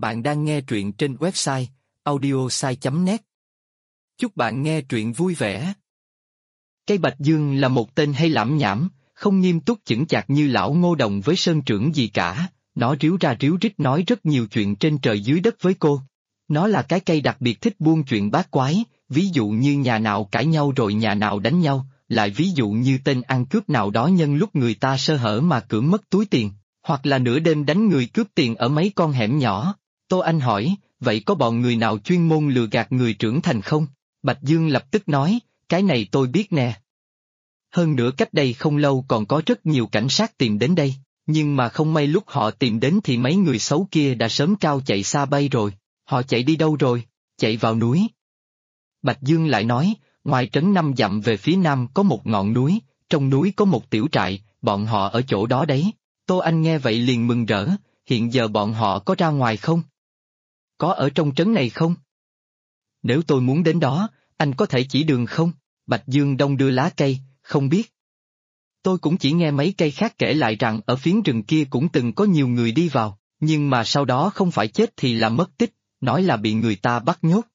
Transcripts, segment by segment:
Bạn đang nghe truyện trên website audiosai.net. Chúc bạn nghe truyện vui vẻ. Cây Bạch Dương là một tên hay lảm nhảm, không nghiêm túc chững chạc như lão Ngô Đồng với Sơn Trưởng gì cả, nó ríu ra ríu rít nói rất nhiều chuyện trên trời dưới đất với cô. Nó là cái cây đặc biệt thích buôn chuyện bát quái, ví dụ như nhà nào cãi nhau rồi nhà nào đánh nhau, lại ví dụ như tên ăn cướp nào đó nhân lúc người ta sơ hở mà cưỡng mất túi tiền, hoặc là nửa đêm đánh người cướp tiền ở mấy con hẻm nhỏ. Tô Anh hỏi, vậy có bọn người nào chuyên môn lừa gạt người trưởng thành không? Bạch Dương lập tức nói, cái này tôi biết nè. Hơn nữa cách đây không lâu còn có rất nhiều cảnh sát tìm đến đây, nhưng mà không may lúc họ tìm đến thì mấy người xấu kia đã sớm cao chạy xa bay rồi. Họ chạy đi đâu rồi? Chạy vào núi. Bạch Dương lại nói, ngoài trấn 5 dặm về phía nam có một ngọn núi, trong núi có một tiểu trại, bọn họ ở chỗ đó đấy. Tô Anh nghe vậy liền mừng rỡ, hiện giờ bọn họ có ra ngoài không? Có ở trong trấn này không? Nếu tôi muốn đến đó, anh có thể chỉ đường không? Bạch Dương đong đưa lá cây, không biết. Tôi cũng chỉ nghe mấy cây khác kể lại rằng ở phiến rừng kia cũng từng có nhiều người đi vào, nhưng mà sau đó không phải chết thì là mất tích, nói là bị người ta bắt nhốt.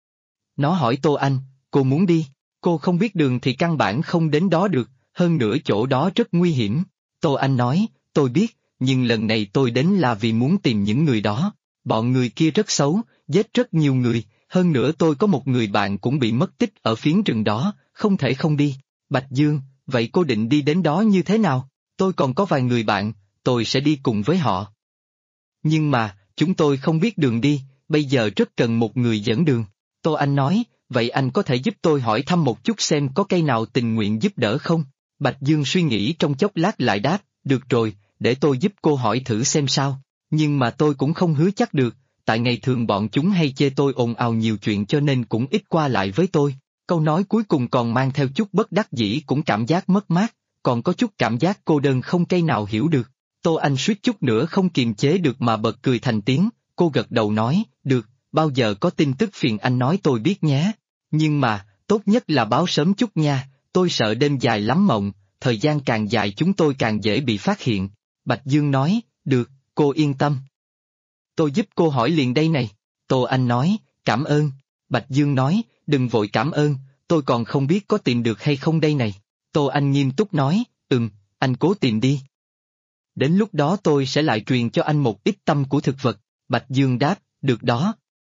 Nó hỏi Tô Anh, cô muốn đi, cô không biết đường thì căn bản không đến đó được, hơn nữa chỗ đó rất nguy hiểm. Tô Anh nói, tôi biết, nhưng lần này tôi đến là vì muốn tìm những người đó. Bọn người kia rất xấu, giết rất nhiều người, hơn nữa tôi có một người bạn cũng bị mất tích ở phiến rừng đó, không thể không đi. Bạch Dương, vậy cô định đi đến đó như thế nào? Tôi còn có vài người bạn, tôi sẽ đi cùng với họ. Nhưng mà, chúng tôi không biết đường đi, bây giờ rất cần một người dẫn đường. Tô Anh nói, vậy anh có thể giúp tôi hỏi thăm một chút xem có cây nào tình nguyện giúp đỡ không? Bạch Dương suy nghĩ trong chốc lát lại đáp, được rồi, để tôi giúp cô hỏi thử xem sao. Nhưng mà tôi cũng không hứa chắc được, tại ngày thường bọn chúng hay chê tôi ồn ào nhiều chuyện cho nên cũng ít qua lại với tôi. Câu nói cuối cùng còn mang theo chút bất đắc dĩ cũng cảm giác mất mát, còn có chút cảm giác cô đơn không cây nào hiểu được. Tô Anh suýt chút nữa không kiềm chế được mà bật cười thành tiếng, cô gật đầu nói, được, bao giờ có tin tức phiền anh nói tôi biết nhé. Nhưng mà, tốt nhất là báo sớm chút nha, tôi sợ đêm dài lắm mộng, thời gian càng dài chúng tôi càng dễ bị phát hiện. Bạch Dương nói, được, cô yên tâm. Tôi giúp cô hỏi liền đây này. Tô Anh nói, cảm ơn. Bạch Dương nói, đừng vội cảm ơn, tôi còn không biết có tìm được hay không đây này. Tô Anh nghiêm túc nói, anh cố tìm đi. Đến lúc đó tôi sẽ lại truyền cho anh một ít tâm của thực vật. Bạch Dương đáp, được đó.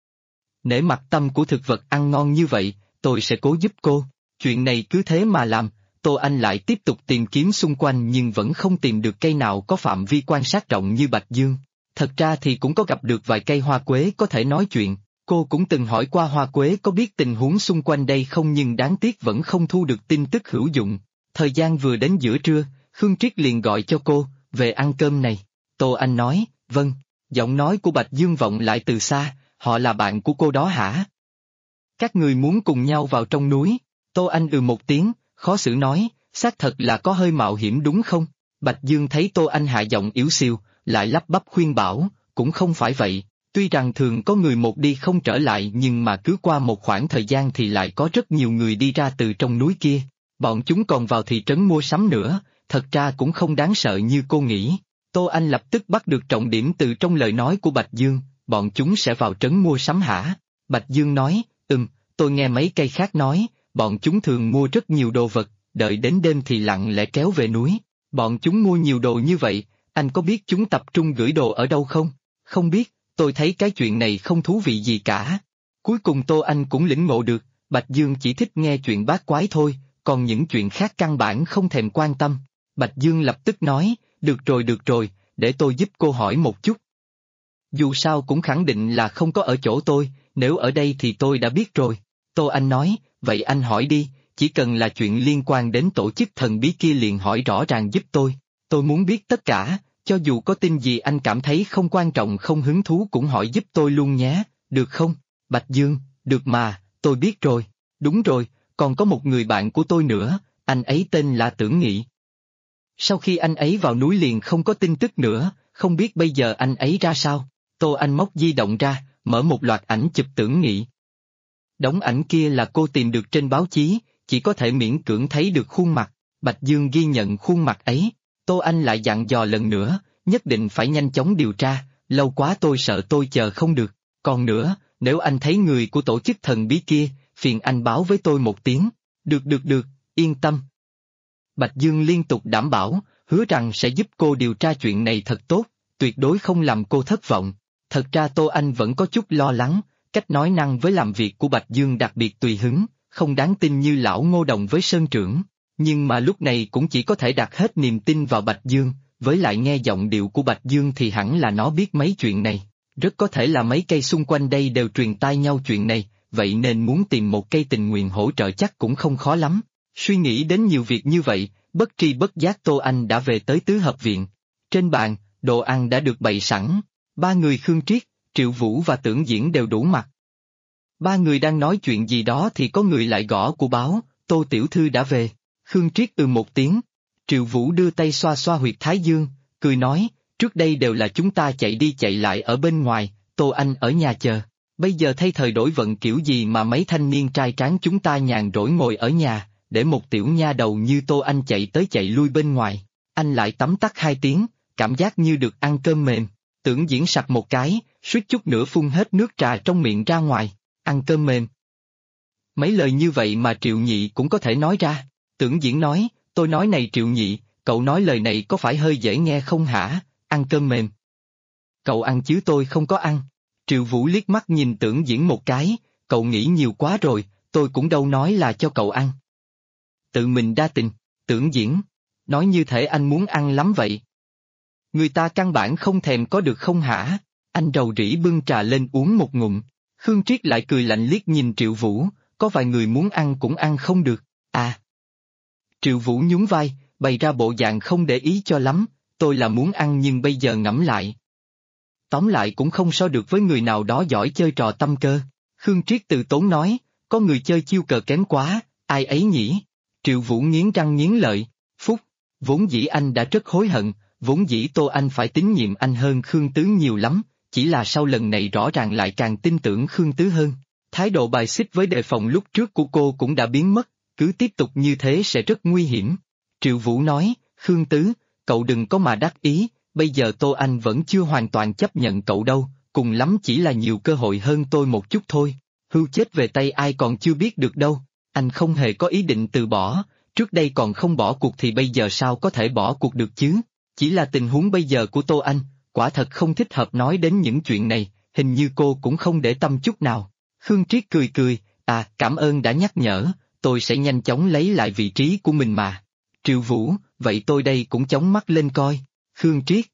Nể mặt tâm của thực vật ăn ngon như vậy, tôi sẽ cố giúp cô. Chuyện này cứ thế mà làm. Tô Anh lại tiếp tục tìm kiếm xung quanh nhưng vẫn không tìm được cây nào có phạm vi quan sát rộng như Bạch Dương. Thật ra thì cũng có gặp được vài cây hoa quế có thể nói chuyện, cô cũng từng hỏi qua hoa quế có biết tình huống xung quanh đây không nhưng đáng tiếc vẫn không thu được tin tức hữu dụng. Thời gian vừa đến giữa trưa, Khương Triết liền gọi cho cô, về ăn cơm này. Tô Anh nói, vâng, giọng nói của Bạch Dương vọng lại từ xa, họ là bạn của cô đó hả? Các người muốn cùng nhau vào trong núi? Tô Anh một tiếng, khó xử nói, xác thật là có hơi mạo hiểm đúng không? Bạch Dương thấy Tô Anh hạ giọng yếu xiu, lại lắp bắp khuyên bảo, cũng không phải vậy, tuy rằng thường có người một đi không trở lại nhưng mà cứ qua một khoảng thời gian thì lại có rất nhiều người đi ra từ trong núi kia, bọn chúng còn vào thị trấn mua sắm nữa, thật ra cũng không đáng sợ như cô nghĩ. Tô Anh lập tức bắt được trọng điểm từ trong lời nói của Bạch Dương, bọn chúng sẽ vào trấn mua sắm hả? Bạch Dương nói, tôi nghe mấy cây khác nói, bọn chúng thường mua rất nhiều đồ vật, đợi đến đêm thì lặng lẽ kéo về núi. Bọn chúng mua nhiều đồ như vậy, anh có biết chúng tập trung gửi đồ ở đâu không? Không biết, tôi thấy cái chuyện này không thú vị gì cả. Cuối cùng Tô Anh cũng lĩnh ngộ được, Bạch Dương chỉ thích nghe chuyện bát quái thôi, còn những chuyện khác căn bản không thèm quan tâm. Bạch Dương lập tức nói, được rồi, để tôi giúp cô hỏi một chút. Dù sao cũng khẳng định là không có ở chỗ tôi, nếu ở đây thì tôi đã biết rồi. Tô Anh nói, vậy anh hỏi đi, chỉ cần là chuyện liên quan đến tổ chức thần bí kia liền hỏi rõ ràng giúp tôi muốn biết tất cả, cho dù có tin gì anh cảm thấy không quan trọng không hứng thú cũng hỏi giúp tôi luôn nhé, được không? Bạch Dương, được mà, tôi biết rồi, đúng rồi, còn có một người bạn của tôi nữa, anh ấy tên là Tưởng Nghị. Sau khi anh ấy vào núi liền không có tin tức nữa, không biết bây giờ anh ấy ra sao? Tô Anh móc di động ra, mở một loạt ảnh chụp Tưởng Nghị. Đống ảnh kia là cô tìm được trên báo chí, chỉ có thể miễn cưỡng thấy được khuôn mặt. Bạch Dương ghi nhận khuôn mặt ấy. Tô Anh lại dặn dò lần nữa, nhất định phải nhanh chóng điều tra, lâu quá tôi sợ tôi chờ không được. Còn nữa, nếu anh thấy người của tổ chức thần bí kia, phiền anh báo với tôi một tiếng. Được, yên tâm. Bạch Dương liên tục đảm bảo, hứa rằng sẽ giúp cô điều tra chuyện này thật tốt, tuyệt đối không làm cô thất vọng. Thật ra Tô Anh vẫn có chút lo lắng, cách nói năng với làm việc của Bạch Dương đặc biệt tùy hứng, không đáng tin như lão Ngô Đồng với Sơn Trưởng. Nhưng mà lúc này cũng chỉ có thể đặt hết niềm tin vào Bạch Dương, với lại nghe giọng điệu của Bạch Dương thì hẳn là nó biết mấy chuyện này. Rất có thể là mấy cây xung quanh đây đều truyền tai nhau chuyện này, vậy nên muốn tìm một cây tình nguyện hỗ trợ chắc cũng không khó lắm. Suy nghĩ đến nhiều việc như vậy, bất tri bất giác Tô Anh đã về tới tứ hợp viện. Trên bàn, đồ ăn đã được bày sẵn, ba người Khương Triết, Triệu Vũ và Tưởng Diễn đều đủ mặt. Ba người đang nói chuyện gì đó thì có người lại gõ của báo, Tô tiểu thư đã về. Khương Triết một tiếng. Triệu Vũ đưa tay xoa xoa huyệt thái dương, cười nói, trước đây đều là chúng ta chạy đi chạy lại ở bên ngoài, Tô Anh ở nhà chờ. Bây giờ thay thời đổi vận kiểu gì mà mấy thanh niên trai tráng chúng ta nhàn rỗi ngồi ở nhà, để một tiểu nha đầu như Tô Anh chạy tới chạy lui bên ngoài. Anh lại tắm tắt 2 tiếng, cảm giác như được ăn cơm mềm. Tưởng Diễn sặc một cái, suýt chút nữa phun hết nước trà trong miệng ra ngoài. Ăn cơm mềm. Mấy lời như vậy mà Triệu Nhị cũng có thể nói ra. Tưởng Diễn nói, tôi nói này Triệu Nhị, cậu nói lời này có phải hơi dễ nghe không hả, ăn cơm mềm. Cậu ăn chứ tôi không có ăn. Triệu Vũ liếc mắt nhìn Tưởng Diễn một cái, cậu nghĩ nhiều quá rồi, tôi cũng đâu nói là cho cậu ăn. Tự mình đa tình, Tưởng Diễn, nói như thể anh muốn ăn lắm vậy. Người ta căn bản không thèm có được không hả, anh rầu rĩ bưng trà lên uống một ngụm. Khương Triết lại cười lạnh liếc nhìn Triệu Vũ, có vài người muốn ăn cũng ăn không được, à. Triệu Vũ nhún vai, bày ra bộ dạng không để ý cho lắm, tôi là muốn ăn nhưng bây giờ ngẫm lại. Tóm lại cũng không so được với người nào đó giỏi chơi trò tâm cơ. Khương Triết từ tốn nói, có người chơi chiêu cờ kém quá, ai ấy nhỉ? Triệu Vũ nghiến răng nghiến lợi, phúc, vốn dĩ anh đã rất hối hận, vốn dĩ Tô Anh phải tín nhiệm anh hơn Khương Tứ nhiều lắm, chỉ là sau lần này rõ ràng lại càng tin tưởng Khương Tứ hơn. Thái độ bài xích với đề phòng lúc trước của cô cũng đã biến mất, cứ tiếp tục như thế sẽ rất nguy hiểm. Triệu Vũ nói, Khương Tứ, cậu đừng có mà đắc ý, bây giờ Tô Anh vẫn chưa hoàn toàn chấp nhận cậu đâu, cùng lắm chỉ là nhiều cơ hội hơn tôi một chút thôi. Hưu chết về tay ai còn chưa biết được đâu, anh không hề có ý định từ bỏ, trước đây còn không bỏ cuộc thì bây giờ sao có thể bỏ cuộc được chứ? Chỉ là tình huống bây giờ của Tô Anh, quả thật không thích hợp nói đến những chuyện này, hình như cô cũng không để tâm chút nào. Khương Triết cười cười, cảm ơn đã nhắc nhở, tôi sẽ nhanh chóng lấy lại vị trí của mình mà. Triệu Vũ, vậy tôi đây cũng chóng mắt lên coi. Khương Triết,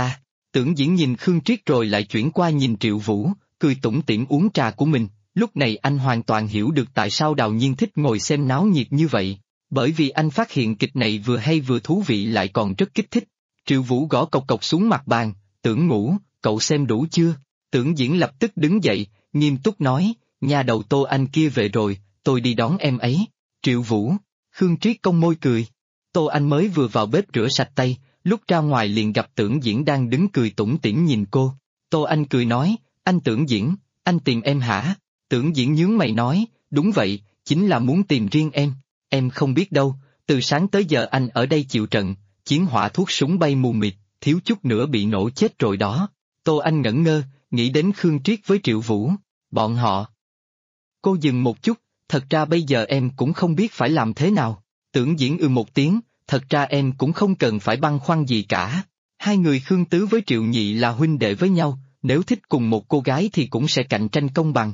Tưởng Diễn nhìn Khương Triết rồi lại chuyển qua nhìn Triệu Vũ, cười tủm tỉm uống trà của mình, lúc này anh hoàn toàn hiểu được tại sao Đào Nhiên thích ngồi xem náo nhiệt như vậy, bởi vì anh phát hiện kịch này vừa hay vừa thú vị lại còn rất kích thích. Triệu Vũ gõ cộc cộc xuống mặt bàn, Tưởng Ngũ, cậu xem đủ chưa? Tưởng Diễn lập tức đứng dậy, nghiêm túc nói, nhà đầu Tô Anh kia về rồi, tôi đi đón em ấy. Triệu Vũ, Khương Triết cong môi cười. Tô Anh mới vừa vào bếp rửa sạch tay, lúc ra ngoài liền gặp Tưởng Diễn đang đứng cười tủm tỉm nhìn cô. Tô Anh cười nói, anh Tưởng Diễn, anh tìm em hả? Tưởng Diễn nhướng mày nói, đúng vậy, chính là muốn tìm riêng em không biết đâu, từ sáng tới giờ anh ở đây chịu trận, chiến hỏa thuốc súng bay mù mịt, thiếu chút nữa bị nổ chết rồi đó. Tô Anh ngẩn ngơ, nghĩ đến Khương Triết với Triệu Vũ, bọn họ. Cô dừng một chút, thật ra bây giờ em cũng không biết phải làm thế nào. Tưởng Diễn một tiếng, thật ra em cũng không cần phải băn khoăn gì cả. Hai người Khương Tứ với Triệu Nhị là huynh đệ với nhau, nếu thích cùng một cô gái thì cũng sẽ cạnh tranh công bằng.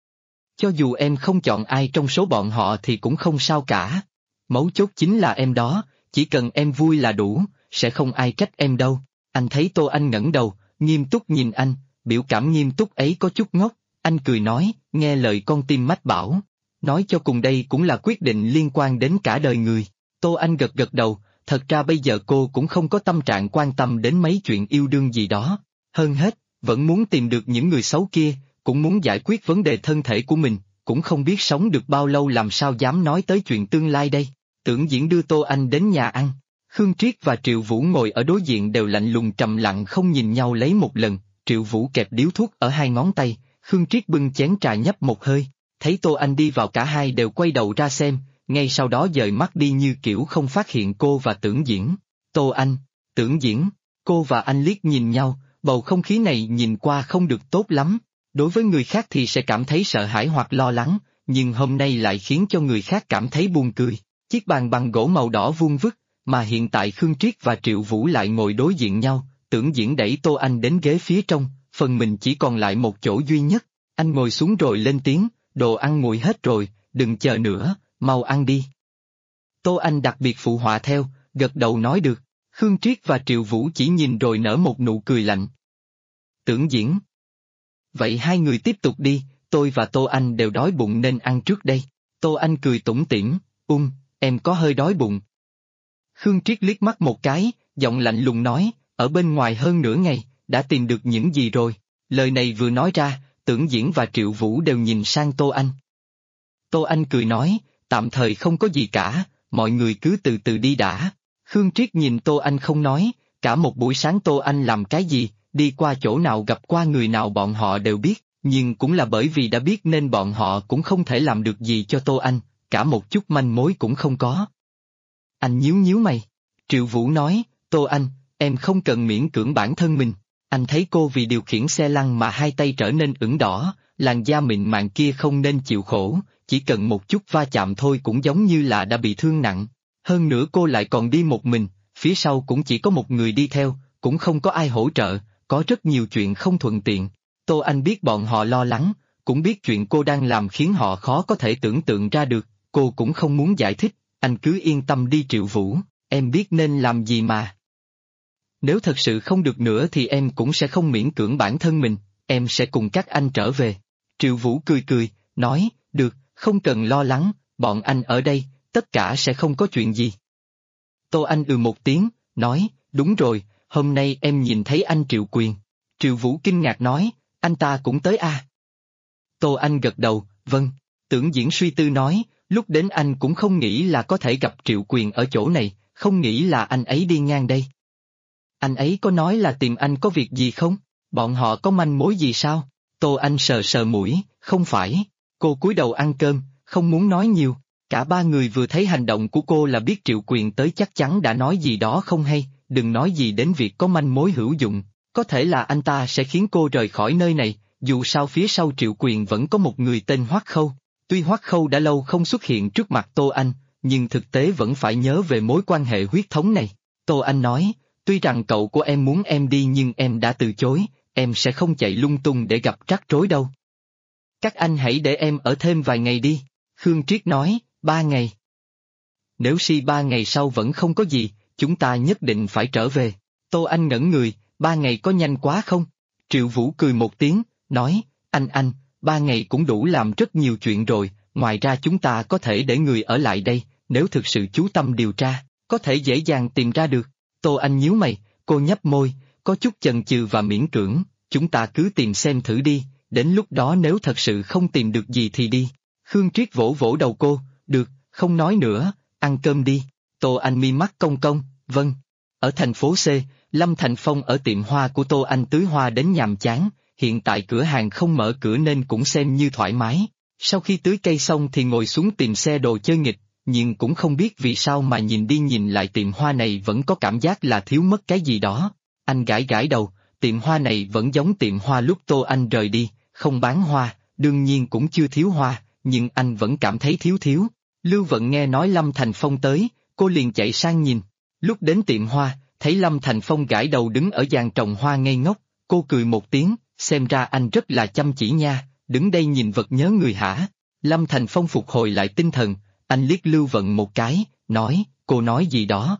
Cho dù em không chọn ai trong số bọn họ thì cũng không sao cả. Mấu chốt chính là em đó, chỉ cần em vui là đủ, sẽ không ai trách em đâu. Anh thấy Tô Anh ngẩng đầu, nghiêm túc nhìn anh, biểu cảm nghiêm túc ấy có chút ngốc, anh cười nói, nghe lời con tim mách bảo. Nói cho cùng đây cũng là quyết định liên quan đến cả đời người. Tô Anh gật gật đầu, thật ra bây giờ cô cũng không có tâm trạng quan tâm đến mấy chuyện yêu đương gì đó. Hơn hết, vẫn muốn tìm được những người xấu kia, cũng muốn giải quyết vấn đề thân thể của mình, cũng không biết sống được bao lâu làm sao dám nói tới chuyện tương lai đây. Tưởng Diễn đưa Tô Anh đến nhà ăn. Khương Triết và Triệu Vũ ngồi ở đối diện đều lạnh lùng trầm lặng không nhìn nhau lấy một lần, Triệu Vũ kẹp điếu thuốc ở 2 ngón tay, Khương Triết bưng chén trà nhấp một hơi, thấy Tô Anh đi vào cả hai đều quay đầu ra xem, ngay sau đó dời mắt đi như kiểu không phát hiện cô và Tưởng Diễn. Tô Anh, Tưởng Diễn, cô và anh liếc nhìn nhau, Bầu không khí này nhìn qua không được tốt lắm. Đối với người khác thì sẽ cảm thấy sợ hãi hoặc lo lắng, nhưng hôm nay lại khiến cho người khác cảm thấy buồn cười. Chiếc bàn bằng gỗ màu đỏ vuông vức, mà hiện tại Khương Triết và Triệu Vũ lại ngồi đối diện nhau. Tưởng Diễn đẩy Tô Anh đến ghế phía trong, phần mình chỉ còn lại một chỗ duy nhất. Anh ngồi xuống rồi lên tiếng, đồ ăn nguội hết rồi, đừng chờ nữa, mau ăn đi. Tô Anh đặc biệt phụ họa theo, gật đầu nói được. Khương Triết và Triệu Vũ chỉ nhìn rồi nở một nụ cười lạnh. Tưởng Diễn. Vậy hai người tiếp tục đi, tôi và Tô Anh đều đói bụng nên ăn trước đây. Tô Anh cười tủm tỉm, em có hơi đói bụng. Khương Triết liếc mắt một cái, giọng lạnh lùng nói, ở bên ngoài hơn nửa ngày, đã tìm được những gì rồi. Lời này vừa nói ra, Tưởng Diễn và Triệu Vũ đều nhìn sang Tô Anh. Tô Anh cười nói, tạm thời không có gì cả, mọi người cứ từ từ đi đã. Khương Triết nhìn Tô Anh không nói, cả một buổi sáng Tô Anh làm cái gì, đi qua chỗ nào gặp qua người nào bọn họ đều biết, nhưng cũng là bởi vì đã biết nên bọn họ cũng không thể làm được gì cho Tô Anh, cả một chút manh mối cũng không có. Anh nhíu nhíu mày. Triệu Vũ nói, Tô Anh, em không cần miễn cưỡng bản thân mình. Anh thấy cô vì điều khiển xe lăn mà hai tay trở nên ửng đỏ, làn da mịn màng kia không nên chịu khổ, chỉ cần một chút va chạm thôi cũng giống như là đã bị thương nặng. Hơn nữa cô lại còn đi một mình, phía sau cũng chỉ có một người đi theo, cũng không có ai hỗ trợ, có rất nhiều chuyện không thuận tiện. Tô Anh biết bọn họ lo lắng, cũng biết chuyện cô đang làm khiến họ khó có thể tưởng tượng ra được, cô cũng không muốn giải thích, anh cứ yên tâm đi Triệu Vũ, em biết nên làm gì mà. Nếu thật sự không được nữa thì em cũng sẽ không miễn cưỡng bản thân mình, em sẽ cùng các anh trở về. Triệu Vũ cười cười, nói, được, không cần lo lắng, bọn anh ở đây, tất cả sẽ không có chuyện gì. Tô Anh một tiếng, nói, đúng rồi, hôm nay em nhìn thấy anh Triệu Quyền. Triệu Vũ kinh ngạc nói, anh ta cũng tới à? Tô Anh gật đầu, vâng. Tưởng Diễn suy tư nói, lúc đến anh cũng không nghĩ là có thể gặp Triệu Quyền ở chỗ này, không nghĩ là anh ấy đi ngang đây. Anh ấy có nói là tìm anh có việc gì không? Bọn họ có manh mối gì sao? Tô Anh sờ sờ mũi, không phải. Cô cúi đầu ăn cơm, không muốn nói nhiều. Cả ba người vừa thấy hành động của cô là biết Triệu Quyền tới chắc chắn đã nói gì đó không hay, đừng nói gì đến việc có manh mối hữu dụng. Có thể là anh ta sẽ khiến cô rời khỏi nơi này, dù sao phía sau Triệu Quyền vẫn có một người tên Hoắc Khâu. Tuy Hoắc Khâu đã lâu không xuất hiện trước mặt Tô Anh, nhưng thực tế vẫn phải nhớ về mối quan hệ huyết thống này. Tô Anh nói, tuy rằng cậu của em muốn em đi nhưng em đã từ chối, em sẽ không chạy lung tung để gặp rắc rối đâu. Các anh hãy để em ở thêm vài ngày đi. Khương Triết nói, 3 ngày. Nếu 3 ngày sau vẫn không có gì, chúng ta nhất định phải trở về. Tô Anh ngẩn người, 3 ngày có nhanh quá không? Triệu Vũ cười một tiếng, nói, anh, 3 ngày cũng đủ làm rất nhiều chuyện rồi, ngoài ra chúng ta có thể để người ở lại đây, nếu thực sự chú tâm điều tra, có thể dễ dàng tìm ra được. Tô Anh nhíu mày, cô nhấp môi, có chút chần chừ và miễn cưỡng, chúng ta cứ tìm xem thử đi, đến lúc đó nếu thật sự không tìm được gì thì đi. Khương Triết vỗ vỗ đầu cô, được, không nói nữa, ăn cơm đi. Tô Anh mi mắt cong cong, vâng. Ở thành phố C, Lâm Thành Phong ở tiệm hoa của Tô Anh tưới hoa đến nhàm chán, hiện tại cửa hàng không mở cửa nên cũng xem như thoải mái. Sau khi tưới cây xong thì ngồi xuống tìm xe đồ chơi nghịch, nhưng cũng không biết vì sao mà nhìn đi nhìn lại tiệm hoa này vẫn có cảm giác là thiếu mất cái gì đó. Anh gãi gãi đầu, tiệm hoa này vẫn giống tiệm hoa lúc Tô Anh rời đi, không bán hoa, đương nhiên cũng chưa thiếu hoa, nhưng anh vẫn cảm thấy thiếu. Lưu Vận nghe nói Lâm Thành Phong tới, cô liền chạy sang nhìn. Lúc đến tiệm hoa, thấy Lâm Thành Phong gãi đầu đứng ở giàn trồng hoa ngây ngốc, cô cười một tiếng, xem ra anh rất là chăm chỉ nha, đứng đây nhìn vật nhớ người hả? Lâm Thành Phong phục hồi lại tinh thần, anh liếc Lưu Vận một cái, nói, cô nói gì đó?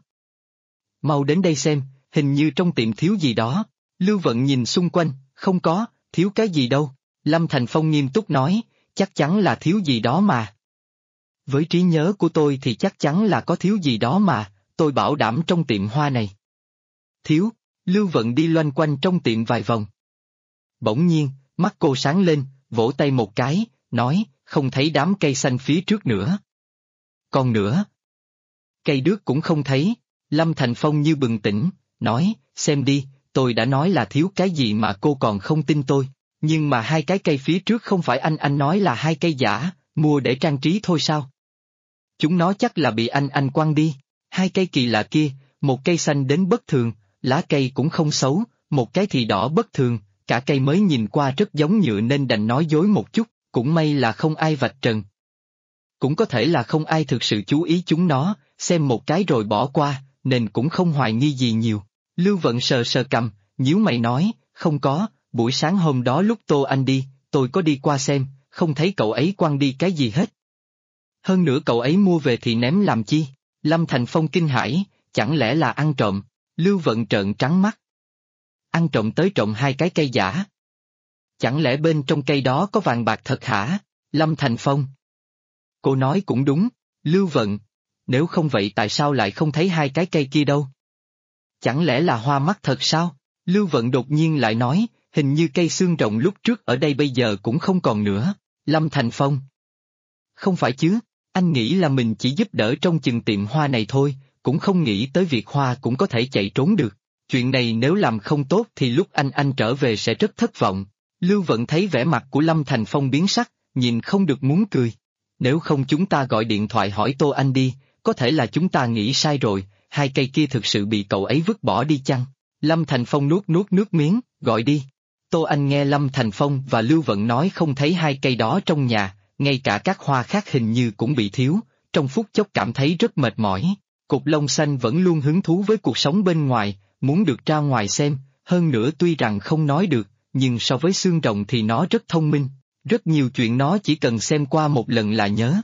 Mau đến đây xem, hình như trong tiệm thiếu gì đó. Lưu Vận nhìn xung quanh, không có, thiếu cái gì đâu. Lâm Thành Phong nghiêm túc nói, chắc chắn là thiếu gì đó mà. Với trí nhớ của tôi thì chắc chắn là có thiếu gì đó mà, tôi bảo đảm trong tiệm hoa này. Thiếu, Lưu Vận đi loanh quanh trong tiệm vài vòng. Bỗng nhiên, mắt cô sáng lên, vỗ tay một cái, nói, không thấy đám cây xanh phía trước nữa. Còn nữa. Cây đước cũng không thấy. Lâm Thành Phong như bừng tỉnh, nói, xem đi, tôi đã nói là thiếu cái gì mà cô còn không tin tôi, nhưng mà hai cái cây phía trước không phải anh nói là hai cây giả, mua để trang trí thôi sao? Chúng nó chắc là bị anh quăng đi, hai cây kỳ lạ kia, một cây xanh đến bất thường, lá cây cũng không xấu, một cái thì đỏ bất thường, cả cây mới nhìn qua rất giống nhựa nên đành nói dối một chút, cũng may là không ai vạch trần. Cũng có thể là không ai thực sự chú ý chúng nó, xem một cái rồi bỏ qua, nên cũng không hoài nghi gì nhiều. Lưu Vận sờ sờ cằm, nhíu mày nói, không có, buổi sáng hôm đó lúc Tô Anh đi, tôi có đi qua xem, không thấy cậu ấy quăng đi cái gì hết. Hơn nữa cậu ấy mua về thì ném làm chi? Lâm Thành Phong kinh hãi, chẳng lẽ là ăn trộm? Lưu Vận trợn trắng mắt. Ăn trộm tới trộm hai cái cây giả. Chẳng lẽ bên trong cây đó có vàng bạc thật hả? Lâm Thành Phong. Cô nói cũng đúng, Lưu Vận. Nếu không vậy tại sao lại không thấy hai cái cây kia đâu? Chẳng lẽ là hoa mắt thật sao? Lưu Vận đột nhiên lại nói, hình như cây xương rồng lúc trước ở đây bây giờ cũng không còn nữa. Lâm Thành Phong. Không phải chứ, anh nghĩ là mình chỉ giúp đỡ trong chừng tiệm hoa này thôi, cũng không nghĩ tới việc hoa cũng có thể chạy trốn được. Chuyện này nếu làm không tốt thì lúc anh trở về sẽ rất thất vọng. Lưu Vận thấy vẻ mặt của Lâm Thành Phong biến sắc, nhìn không được muốn cười. Nếu không chúng ta gọi điện thoại hỏi Tô Anh đi, có thể là chúng ta nghĩ sai rồi, hai cây kia thực sự bị cậu ấy vứt bỏ đi chăng? Lâm Thành Phong nuốt nước miếng, gọi đi. Tô Anh nghe Lâm Thành Phong và Lưu Vận nói không thấy hai cây đó trong nhà, ngay cả các hoa khác hình như cũng bị thiếu, trong phút chốc cảm thấy rất mệt mỏi. Cục lông xanh vẫn luôn hứng thú với cuộc sống bên ngoài, muốn được ra ngoài xem, hơn nữa tuy rằng không nói được, nhưng so với xương rồng thì nó rất thông minh, rất nhiều chuyện nó chỉ cần xem qua một lần là nhớ.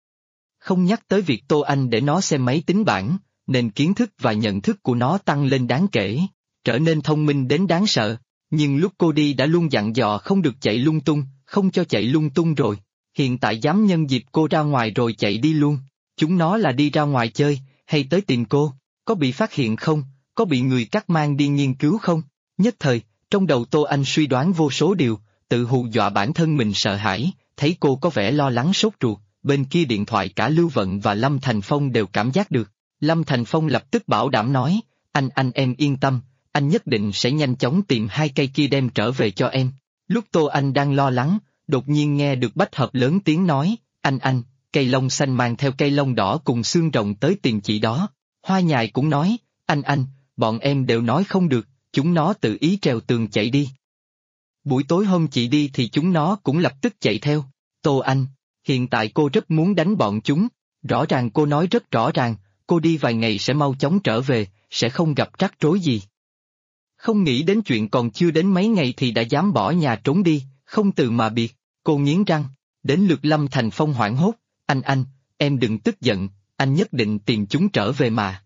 Không nhắc tới việc Tô Anh để nó xem máy tính bảng, nên kiến thức và nhận thức của nó tăng lên đáng kể, trở nên thông minh đến đáng sợ, nhưng lúc cô đi đã luôn dặn dò không được chạy lung tung, không cho chạy lung tung rồi, hiện tại dám nhân dịp cô ra ngoài rồi chạy đi luôn, chúng nó là đi ra ngoài chơi, hay tới tìm cô, có bị phát hiện không, có bị người cắt mang đi nghiên cứu không? Nhất thời, trong đầu Tô Anh suy đoán vô số điều, tự hù dọa bản thân mình sợ hãi, thấy cô có vẻ lo lắng sốt ruột, bên kia điện thoại cả Lưu Vận và Lâm Thành Phong đều cảm giác được. Lâm Thành Phong lập tức bảo đảm nói, anh em yên tâm, anh nhất định sẽ nhanh chóng tìm hai cây kia đem trở về cho em. Lúc Tô Anh đang lo lắng, đột nhiên nghe được Bách Hợp lớn tiếng nói, anh, cây lông xanh mang theo cây lông đỏ cùng xương rồng tới tìm chị đó. Hoa Nhài cũng nói, anh, bọn em đều nói không được, chúng nó tự ý trèo tường chạy đi. Buổi tối hôm chị đi thì chúng nó cũng lập tức chạy theo. Tô Anh, hiện tại cô rất muốn đánh bọn chúng, rõ ràng cô nói rất rõ ràng, cô đi vài ngày sẽ mau chóng trở về, sẽ không gặp rắc rối gì. Không nghĩ đến chuyện còn chưa đến mấy ngày thì đã dám bỏ nhà trốn đi, không từ mà biệt, cô nghiến răng, đến lượt Lâm Thành Phong hoảng hốt, anh, em đừng tức giận, anh nhất định tìm chúng trở về mà.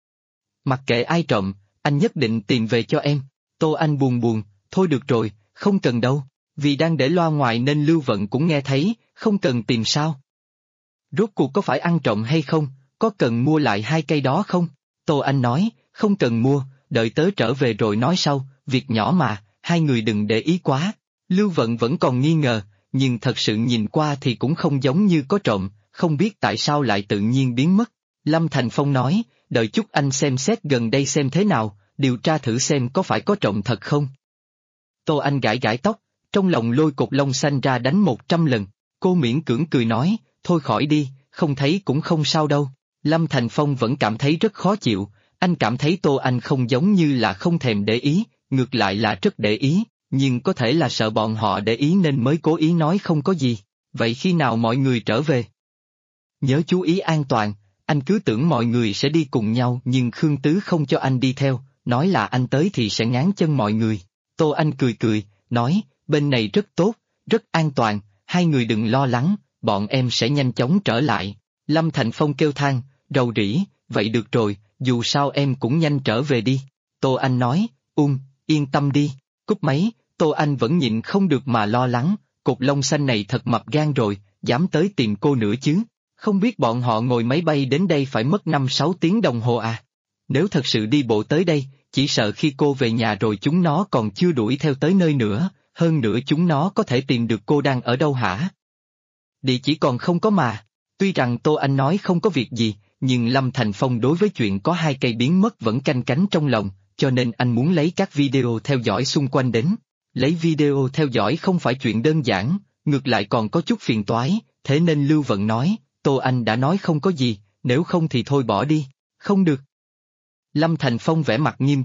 Mặc kệ ai trộm, anh nhất định tìm về cho em. Tô Anh buồn, thôi được rồi, không cần đâu, vì đang để loa ngoài nên Lưu Vận cũng nghe thấy, không cần tìm sao. Rốt cuộc có phải ăn trộm hay không, có cần mua lại hai cây đó không? Tô Anh nói, không cần mua, đợi tớ trở về rồi nói sau, việc nhỏ mà, hai người đừng để ý quá. Lưu Vận vẫn còn nghi ngờ, nhưng thật sự nhìn qua thì cũng không giống như có trộm, không biết tại sao lại tự nhiên biến mất. Lâm Thành Phong nói, đợi chút anh xem xét gần đây xem thế nào, điều tra thử xem có phải có trộm thật không. Tô Anh gãi tóc, trong lòng lôi cục lông xanh ra đánh 100 lần, cô miễn cưỡng cười nói, thôi khỏi đi, không thấy cũng không sao đâu. Lâm Thành Phong vẫn cảm thấy rất khó chịu, anh cảm thấy Tô Anh không giống như là không thèm để ý, ngược lại là rất để ý, nhưng có thể là sợ bọn họ để ý nên mới cố ý nói không có gì. Vậy khi nào mọi người trở về? Nhớ chú ý an toàn, anh cứ tưởng mọi người sẽ đi cùng nhau nhưng Khương Tứ không cho anh đi theo, nói là anh tới thì sẽ ngáng chân mọi người. Tô Anh cười, nói, bên này rất tốt, rất an toàn, hai người đừng lo lắng, bọn em sẽ nhanh chóng trở lại. Lâm Thành Phong kêu than, rầu rĩ, vậy được rồi, dù sao em cũng nhanh trở về đi. Tô Anh nói, yên tâm đi, cúp máy, Tô Anh vẫn nhịn không được mà lo lắng, cục lông xanh này thật mập gan rồi, dám tới tìm cô nữa chứ. Không biết bọn họ ngồi máy bay đến đây phải mất 5-6 tiếng đồng hồ à? Nếu thật sự đi bộ tới đây, chỉ sợ khi cô về nhà rồi chúng nó còn chưa đuổi theo tới nơi nữa, hơn nữa chúng nó có thể tìm được cô đang ở đâu hả? Địa chỉ còn không có mà. Tuy rằng Tô Anh nói không có việc gì, nhưng Lâm Thành Phong đối với chuyện có hai cây biến mất vẫn canh cánh trong lòng, cho nên anh muốn lấy các video theo dõi xung quanh đến. Lấy video theo dõi không phải chuyện đơn giản, ngược lại còn có chút phiền toái, thế nên Lưu Vận nói, Tô Anh đã nói không có gì, nếu không thì thôi bỏ đi. Không được. Lâm Thành Phong vẻ mặt nghiêm túc,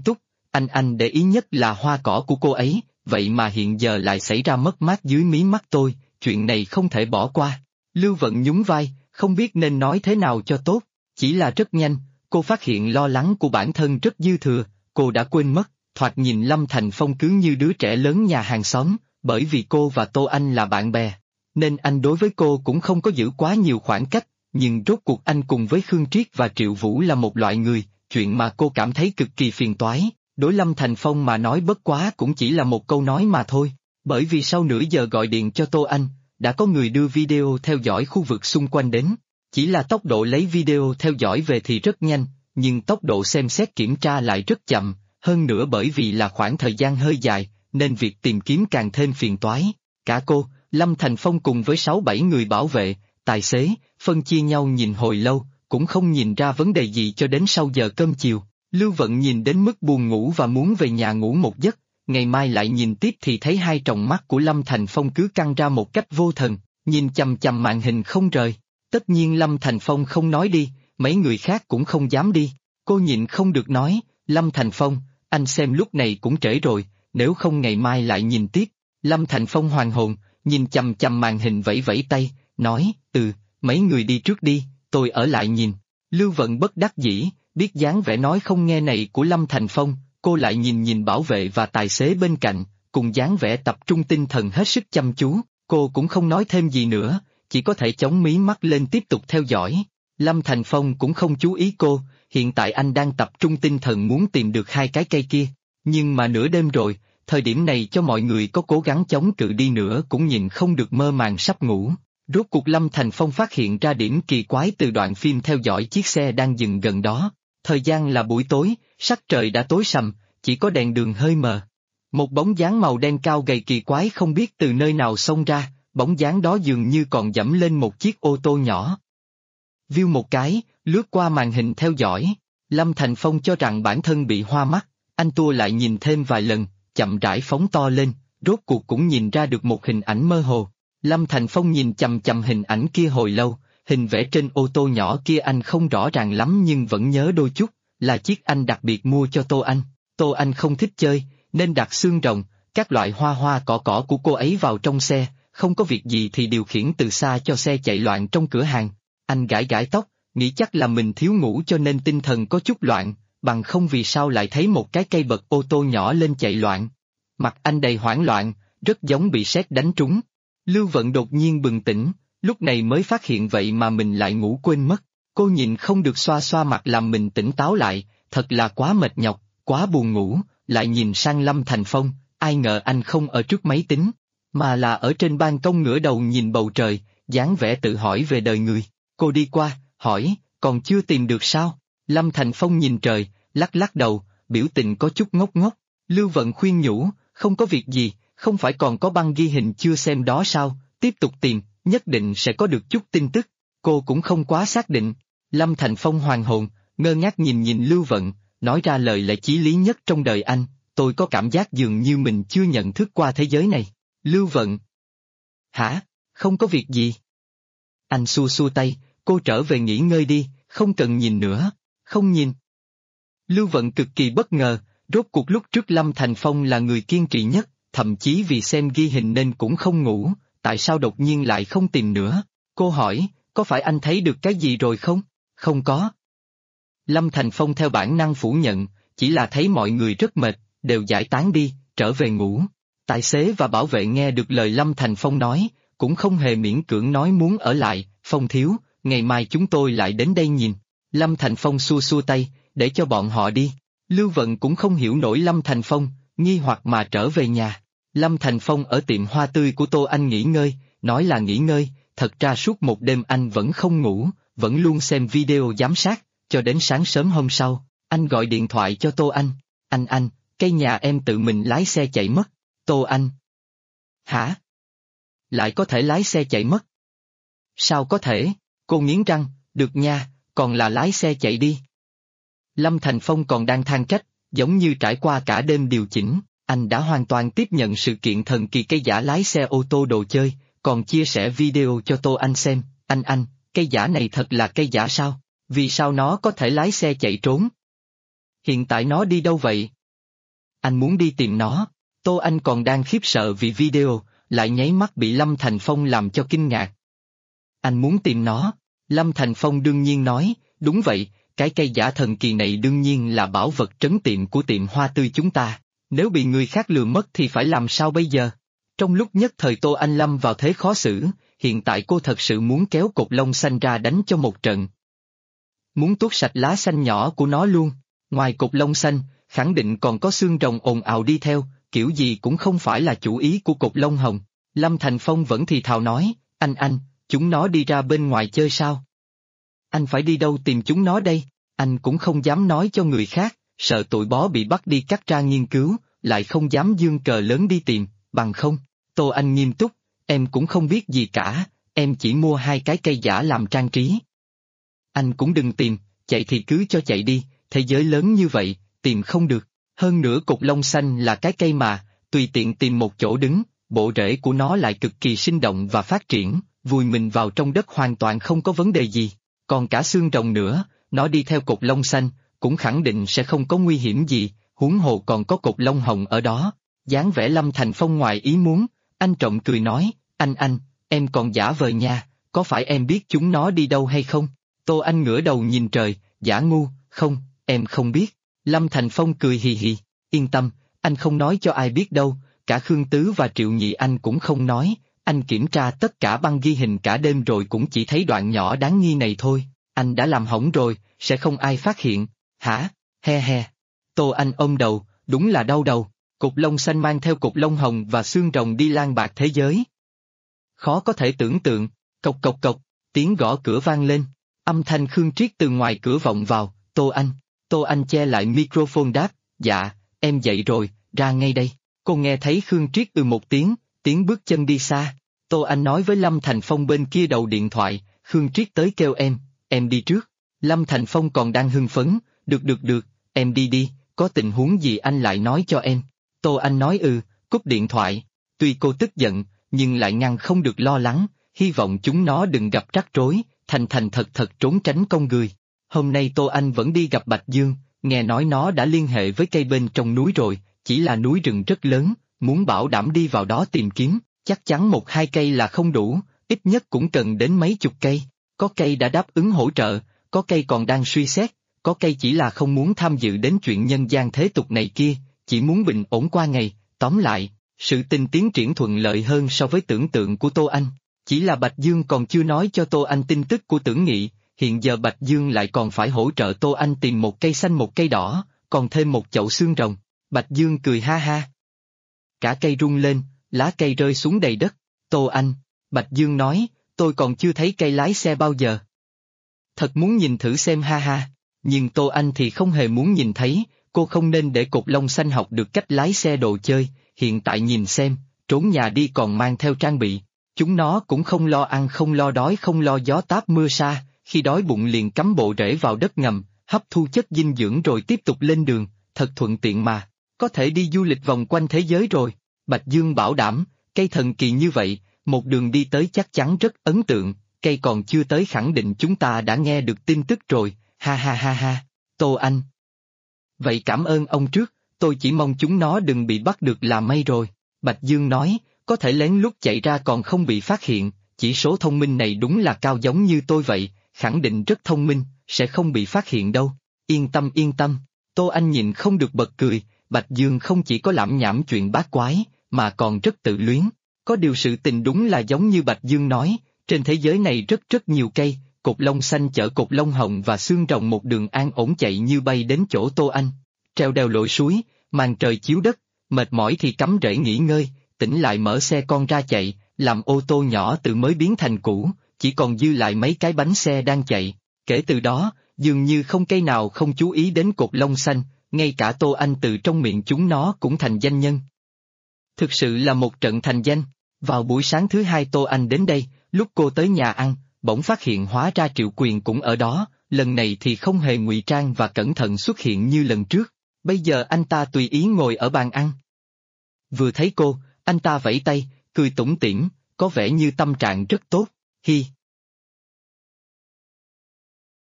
Anh để ý nhất là hoa cỏ của cô ấy, vậy mà hiện giờ lại xảy ra mất mát dưới mí mắt tôi, chuyện này không thể bỏ qua. Lưu Vận nhún vai, không biết nên nói thế nào cho tốt, chỉ là rất nhanh, cô phát hiện lo lắng của bản thân rất dư thừa, cô đã quên mất, thoạt nhìn Lâm Thành Phong cứ như đứa trẻ lớn nhà hàng xóm, bởi vì cô và Tô Anh là bạn bè, nên anh đối với cô cũng không có giữ quá nhiều khoảng cách, nhưng rốt cuộc anh cùng với Khương Triết và Triệu Vũ là một loại người, chuyện mà cô cảm thấy cực kỳ phiền toái, đối Lâm Thành Phong mà nói bất quá cũng chỉ là một câu nói mà thôi, bởi vì sau nửa giờ gọi điện cho Tô Anh, đã có người đưa video theo dõi khu vực xung quanh đến, chỉ là tốc độ lấy video theo dõi về thì rất nhanh, nhưng tốc độ xem xét kiểm tra lại rất chậm, hơn nữa bởi vì là khoảng thời gian hơi dài, nên việc tìm kiếm càng thêm phiền toái. Cả cô, Lâm Thành Phong cùng với 6-7 người bảo vệ, tài xế, phân chia nhau nhìn hồi lâu, cũng không nhìn ra vấn đề gì cho đến sau giờ cơm chiều. Lưu Vận nhìn đến mức buồn ngủ và muốn về nhà ngủ một giấc, ngày mai lại nhìn tiếp thì thấy hai tròng mắt của Lâm Thành Phong cứ căng ra một cách vô thần, nhìn chằm chằm màn hình không rời. Tất nhiên Lâm Thành Phong không nói đi, mấy người khác cũng không dám đi. Cô nhịn không được nói, Lâm Thành Phong, anh xem lúc này cũng trễ rồi, nếu không ngày mai lại nhìn tiếp. Lâm Thành Phong hoàn hồn, nhìn chằm chằm màn hình vẫy vẫy tay, nói, mấy người đi trước đi, tôi ở lại nhìn. Lưu Vận bất đắc dĩ, biết dáng vẻ nói không nghe này của Lâm Thành Phong, cô lại nhìn bảo vệ và tài xế bên cạnh, cùng dáng vẻ tập trung tinh thần hết sức chăm chú, cô cũng không nói thêm gì nữa, chỉ có thể chống mí mắt lên tiếp tục theo dõi. Lâm Thành Phong cũng không chú ý cô, hiện tại anh đang tập trung tinh thần muốn tìm được hai cái cây kia, nhưng mà nửa đêm rồi, thời điểm này cho mọi người có cố gắng chống cự đi nữa cũng nhìn không được mơ màng sắp ngủ. Rốt cuộc Lâm Thành Phong phát hiện ra điểm kỳ quái từ đoạn phim theo dõi chiếc xe đang dừng gần đó. Thời gian là buổi tối, sắc trời đã tối sầm, chỉ có đèn đường hơi mờ. Một bóng dáng màu đen cao gầy kỳ quái không biết từ nơi nào xông ra, bóng dáng đó dường như còn dẫm lên một chiếc ô tô nhỏ. View một cái, lướt qua màn hình theo dõi, Lâm Thành Phong cho rằng bản thân bị hoa mắt, anh tua lại nhìn thêm vài lần, chậm rãi phóng to lên, rốt cuộc cũng nhìn ra được một hình ảnh mơ hồ. Lâm Thành Phong nhìn chằm chằm hình ảnh kia hồi lâu, hình vẽ trên ô tô nhỏ kia anh không rõ ràng lắm nhưng vẫn nhớ đôi chút, là chiếc anh đặc biệt mua cho Tô Anh. Tô Anh không thích chơi, nên đặt xương rồng, các loại hoa hoa cỏ của cô ấy vào trong xe, không có việc gì thì điều khiển từ xa cho xe chạy loạn trong cửa hàng. Anh gãi gãi tóc, nghĩ chắc là mình thiếu ngủ cho nên tinh thần có chút loạn, bằng không vì sao lại thấy một cái cây bật ô tô nhỏ lên chạy loạn. Mặt anh đầy hoảng loạn, rất giống bị sét đánh trúng. Lưu Vận đột nhiên bừng tỉnh, lúc này mới phát hiện vậy mà mình lại ngủ quên mất. Cô nhịn không được xoa xoa mặt làm mình tỉnh táo lại, thật là quá mệt nhọc, quá buồn ngủ, lại nhìn sang Lâm Thành Phong, ai ngờ anh không ở trước máy tính, mà là ở trên ban công ngửa đầu nhìn bầu trời, dáng vẻ tự hỏi về đời người. Cô đi qua, hỏi, còn chưa tìm được sao? Lâm Thành Phong nhìn trời, lắc lắc đầu, biểu tình có chút ngốc ngốc. Lưu Vận khuyên nhủ, không có việc gì, không phải còn có băng ghi hình chưa xem đó sao, tiếp tục tìm, nhất định sẽ có được chút tin tức. Cô cũng không quá xác định. Lâm Thành Phong hoàn hồn, ngơ ngác nhìn Lưu Vận, nói ra lời lẽ chí lý nhất trong đời anh, tôi có cảm giác dường như mình chưa nhận thức qua thế giới này. Lưu Vận. Hả? Không có việc gì. Anh xua xua tay, cô trở về nghỉ ngơi đi, không cần nhìn nữa. Không nhìn. Lưu Vận cực kỳ bất ngờ, rốt cuộc lúc trước Lâm Thành Phong là người kiên trì nhất, thậm chí vì xem ghi hình nên cũng không ngủ, tại sao đột nhiên lại không tìm nữa? Cô hỏi, có phải anh thấy được cái gì rồi không? Không có. Lâm Thành Phong theo bản năng phủ nhận, chỉ là thấy mọi người rất mệt, đều giải tán đi, trở về ngủ. Tài xế và bảo vệ nghe được lời Lâm Thành Phong nói, cũng không hề miễn cưỡng nói muốn ở lại, Phong thiếu, ngày mai chúng tôi lại đến đây nhìn. Lâm Thành Phong xua xua tay, để cho bọn họ đi. Lưu Vận cũng không hiểu nổi Lâm Thành Phong, nghi hoặc mà trở về nhà. Lâm Thành Phong ở tiệm hoa tươi của Tô Anh nghỉ ngơi, nói là nghỉ ngơi, thật ra suốt một đêm anh vẫn không ngủ, vẫn luôn xem video giám sát, cho đến sáng sớm hôm sau, anh gọi điện thoại cho Tô Anh. Anh, cây nhà em tự mình lái xe chạy mất. Tô Anh. Hả? Lại có thể lái xe chạy mất? Sao có thể? Cô nghiến răng, được nha, còn là lái xe chạy đi. Lâm Thành Phong còn đang than trách, giống như trải qua cả đêm điều chỉnh, anh đã hoàn toàn tiếp nhận sự kiện thần kỳ cây giả lái xe ô tô đồ chơi, còn chia sẻ video cho Tô Anh xem. Anh, cây giả này thật là cây giả sao? Vì sao nó có thể lái xe chạy trốn? Hiện tại nó đi đâu vậy? Anh muốn đi tìm nó. Tô Anh còn đang khiếp sợ vì video, lại nháy mắt bị Lâm Thành Phong làm cho kinh ngạc. Anh muốn tìm nó. Lâm Thành Phong đương nhiên nói, đúng vậy, cái cây giả thần kỳ này đương nhiên là bảo vật trấn tiệm của tiệm hoa tươi chúng ta. Nếu bị người khác lừa mất thì phải làm sao bây giờ? Trong lúc nhất thời Tô Anh lâm vào thế khó xử, hiện tại cô thật sự muốn kéo cục lông xanh ra đánh cho một trận. Muốn tuốt sạch lá xanh nhỏ của nó luôn. Ngoài cục lông xanh, khẳng định còn có xương rồng ồn ào đi theo, kiểu gì cũng không phải là chủ ý của cục lông hồng. Lâm Thành Phong vẫn thì thào nói, anh, chúng nó đi ra bên ngoài chơi sao? Anh phải đi đâu tìm chúng nó đây? Anh cũng không dám nói cho người khác, sợ tụi bó bị bắt đi cắt ra nghiên cứu, lại không dám giương cờ lớn đi tìm, bằng không. Tô Anh nghiêm túc, em cũng không biết gì cả, em chỉ mua 2 cái cây giả làm trang trí. Anh cũng đừng tìm, chạy thì cứ cho chạy đi, thế giới lớn như vậy, tìm không được. Hơn nữa cục lông xanh là cái cây mà, tùy tiện tìm một chỗ đứng, bộ rễ của nó lại cực kỳ sinh động và phát triển, vùi mình vào trong đất hoàn toàn không có vấn đề gì. Còn cả xương rồng nữa, nó đi theo cục lông xanh, cũng khẳng định sẽ không có nguy hiểm gì, huống hồ còn có cục lông hồng ở đó. Dáng vẻ Lâm Thành Phong ngoài ý muốn, anh trộm cười nói, anh, em còn giả vờ nha, có phải em biết chúng nó đi đâu hay không? Tô Anh ngửa đầu nhìn trời, giả ngu, không, em không biết. Lâm Thành Phong cười hì hì, yên tâm, anh không nói cho ai biết đâu, cả Khương Tứ và Triệu Nhị anh cũng không nói, anh kiểm tra tất cả băng ghi hình cả đêm rồi cũng chỉ thấy đoạn nhỏ đáng nghi này thôi, anh đã làm hỏng rồi, sẽ không ai phát hiện, hả, he he. Tô Anh ôm đầu, đúng là đau đầu, cục lông xanh mang theo cục lông hồng và xương rồng đi lang bạc thế giới. Khó có thể tưởng tượng, cộc cộc cộc, tiếng gõ cửa vang lên, âm thanh Khương Triết từ ngoài cửa vọng vào, Tô Anh che lại microphone đáp, dạ, em dậy rồi, ra ngay đây. Cô nghe thấy Khương Triết một tiếng bước chân đi xa. Tô Anh nói với Lâm Thành Phong bên kia đầu điện thoại, Khương Triết tới kêu em đi trước. Lâm Thành Phong còn đang hưng phấn, được, em đi đi, có tình huống gì anh lại nói cho em. Tô Anh nói cúp điện thoại. Tuy cô tức giận, nhưng lại ngăn không được lo lắng, hy vọng chúng nó đừng gặp rắc rối, thành thật trốn tránh con người. Hôm nay Tô Anh vẫn đi gặp Bạch Dương, nghe nói nó đã liên hệ với cây bên trong núi rồi, chỉ là núi rừng rất lớn, muốn bảo đảm đi vào đó tìm kiếm, chắc chắn 1-2 cây là không đủ, ít nhất cũng cần đến mấy chục cây. Có cây đã đáp ứng hỗ trợ, có cây còn đang suy xét, có cây chỉ là không muốn tham dự đến chuyện nhân gian thế tục này kia, chỉ muốn bình ổn qua ngày. Tóm lại, sự tình tiến triển thuận lợi hơn so với tưởng tượng của Tô Anh. Chỉ là Bạch Dương còn chưa nói cho Tô Anh tin tức của Tưởng Nghị, hiện giờ Bạch Dương lại còn phải hỗ trợ Tô Anh tìm 1 cây xanh 1 cây đỏ, còn thêm 1 chậu xương rồng. Bạch Dương cười ha ha. Cả cây rung lên, lá cây rơi xuống đầy đất. Tô Anh, Bạch Dương nói, tôi còn chưa thấy cây lái xe bao giờ. Thật muốn nhìn thử xem ha ha, nhưng Tô Anh thì không hề muốn nhìn thấy, cô không nên để cục lông xanh học được cách lái xe đồ chơi, hiện tại nhìn xem, trốn nhà đi còn mang theo trang bị. Chúng nó cũng không lo ăn không lo đói không lo gió táp mưa sa, khi đói bụng liền cắm bộ rễ vào đất ngầm, hấp thu chất dinh dưỡng rồi tiếp tục lên đường, thật thuận tiện mà, có thể đi du lịch vòng quanh thế giới rồi. Bạch Dương bảo đảm, cây thần kỳ như vậy, một đường đi tới chắc chắn rất ấn tượng, cây còn chưa tới khẳng định chúng ta đã nghe được tin tức rồi, ha ha ha ha. Tô Anh. Vậy cảm ơn ông trước, tôi chỉ mong chúng nó đừng bị bắt được là may rồi. Bạch Dương nói, có thể lén lút chạy ra còn không bị phát hiện, chỉ số thông minh này đúng là cao giống như tôi vậy, khẳng định rất thông minh, sẽ không bị phát hiện đâu. Yên tâm, Tô Anh nhìn không được bật cười, Bạch Dương không chỉ có lảm nhảm chuyện bát quái, mà còn rất tự luyến. Có điều sự tình đúng là giống như Bạch Dương nói, trên thế giới này rất nhiều cây, cục lông xanh chở cục lông hồng và xương rồng một đường an ổn chạy như bay đến chỗ Tô Anh. Treo đèo lội suối, màn trời chiếu đất, mệt mỏi thì cắm rễ nghỉ ngơi, tỉnh lại mở xe con ra chạy, làm ô tô nhỏ từ mới biến thành cũ, chỉ còn dư lại mấy cái bánh xe đang chạy. Kể từ đó, dường như không cây nào không chú ý đến cục lông xanh, ngay cả Tô Anh từ trong miệng chúng nó cũng thành danh nhân. Thực sự là một trận thành danh. Vào buổi sáng thứ 2 Tô Anh đến đây, lúc cô tới nhà ăn, bỗng phát hiện hóa ra Triệu Quyền cũng ở đó, lần này thì không hề ngụy trang và cẩn thận xuất hiện như lần trước. Bây giờ anh ta tùy ý ngồi ở bàn ăn. Vừa thấy cô, anh ta vẫy tay, cười tủm tỉm, có vẻ như tâm trạng rất tốt, hi.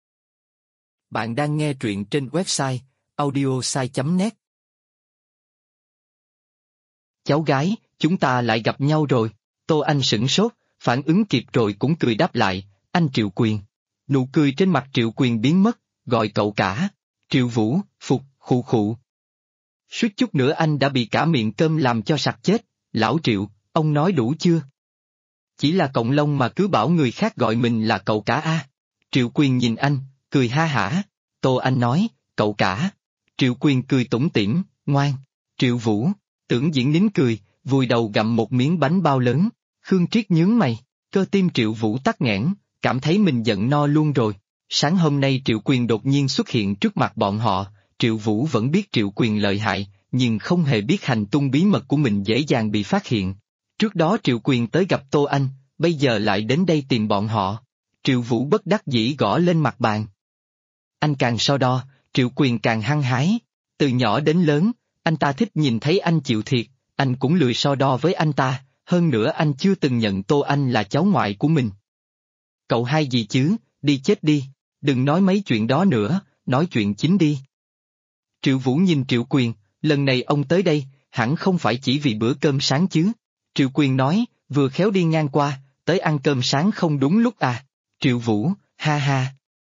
Bạn đang nghe truyện trên website audiosai.net cháu gái, chúng ta lại gặp nhau rồi. Tô Anh sửng sốt, phản ứng kịp rồi cũng cười đáp lại, anh Triệu Quyền. Nụ cười trên mặt Triệu Quyền biến mất, gọi cậu cả. Triệu Vũ, phục, khụ khụ. Suýt chút nữa anh đã bị cả miệng cơm làm cho sặc chết. Lão Triệu, ông nói đủ chưa? Chỉ là cọng lông mà cứ bảo người khác gọi mình là cậu cả a. Triệu Quyền nhìn anh, cười ha hả. Tô Anh nói, cậu cả. Triệu Quyền cười tủm tỉm, ngoan. Triệu Vũ, Tưởng Diễn nín cười, vùi đầu gặm một miếng bánh bao lớn. Khương Triết nhướng mày, cơ tim Triệu Vũ tắc nghẽn, cảm thấy mình giận no luôn rồi. Sáng hôm nay Triệu Quyền đột nhiên xuất hiện trước mặt bọn họ, Triệu Vũ vẫn biết Triệu Quyền lợi hại, nhưng không hề biết hành tung bí mật của mình dễ dàng bị phát hiện. Trước đó Triệu Quyền tới gặp Tô Anh, bây giờ lại đến đây tìm bọn họ. Triệu Vũ bất đắc dĩ gõ lên mặt bàn. Anh càng so đo, Triệu Quyền càng hăng hái. Từ nhỏ đến lớn, anh ta thích nhìn thấy anh chịu thiệt, anh cũng lười so đo với anh ta, hơn nữa anh chưa từng nhận Tô Anh là cháu ngoại của mình. Cậu hai gì chứ, đi chết đi, đừng nói mấy chuyện đó nữa, nói chuyện chính đi. Triệu Vũ nhìn Triệu Quyền, lần này ông tới đây, hẳn không phải chỉ vì bữa cơm sáng chứ. Triệu Quyền nói, vừa khéo đi ngang qua, tới ăn cơm sáng không đúng lúc à. Triệu Vũ, ha ha.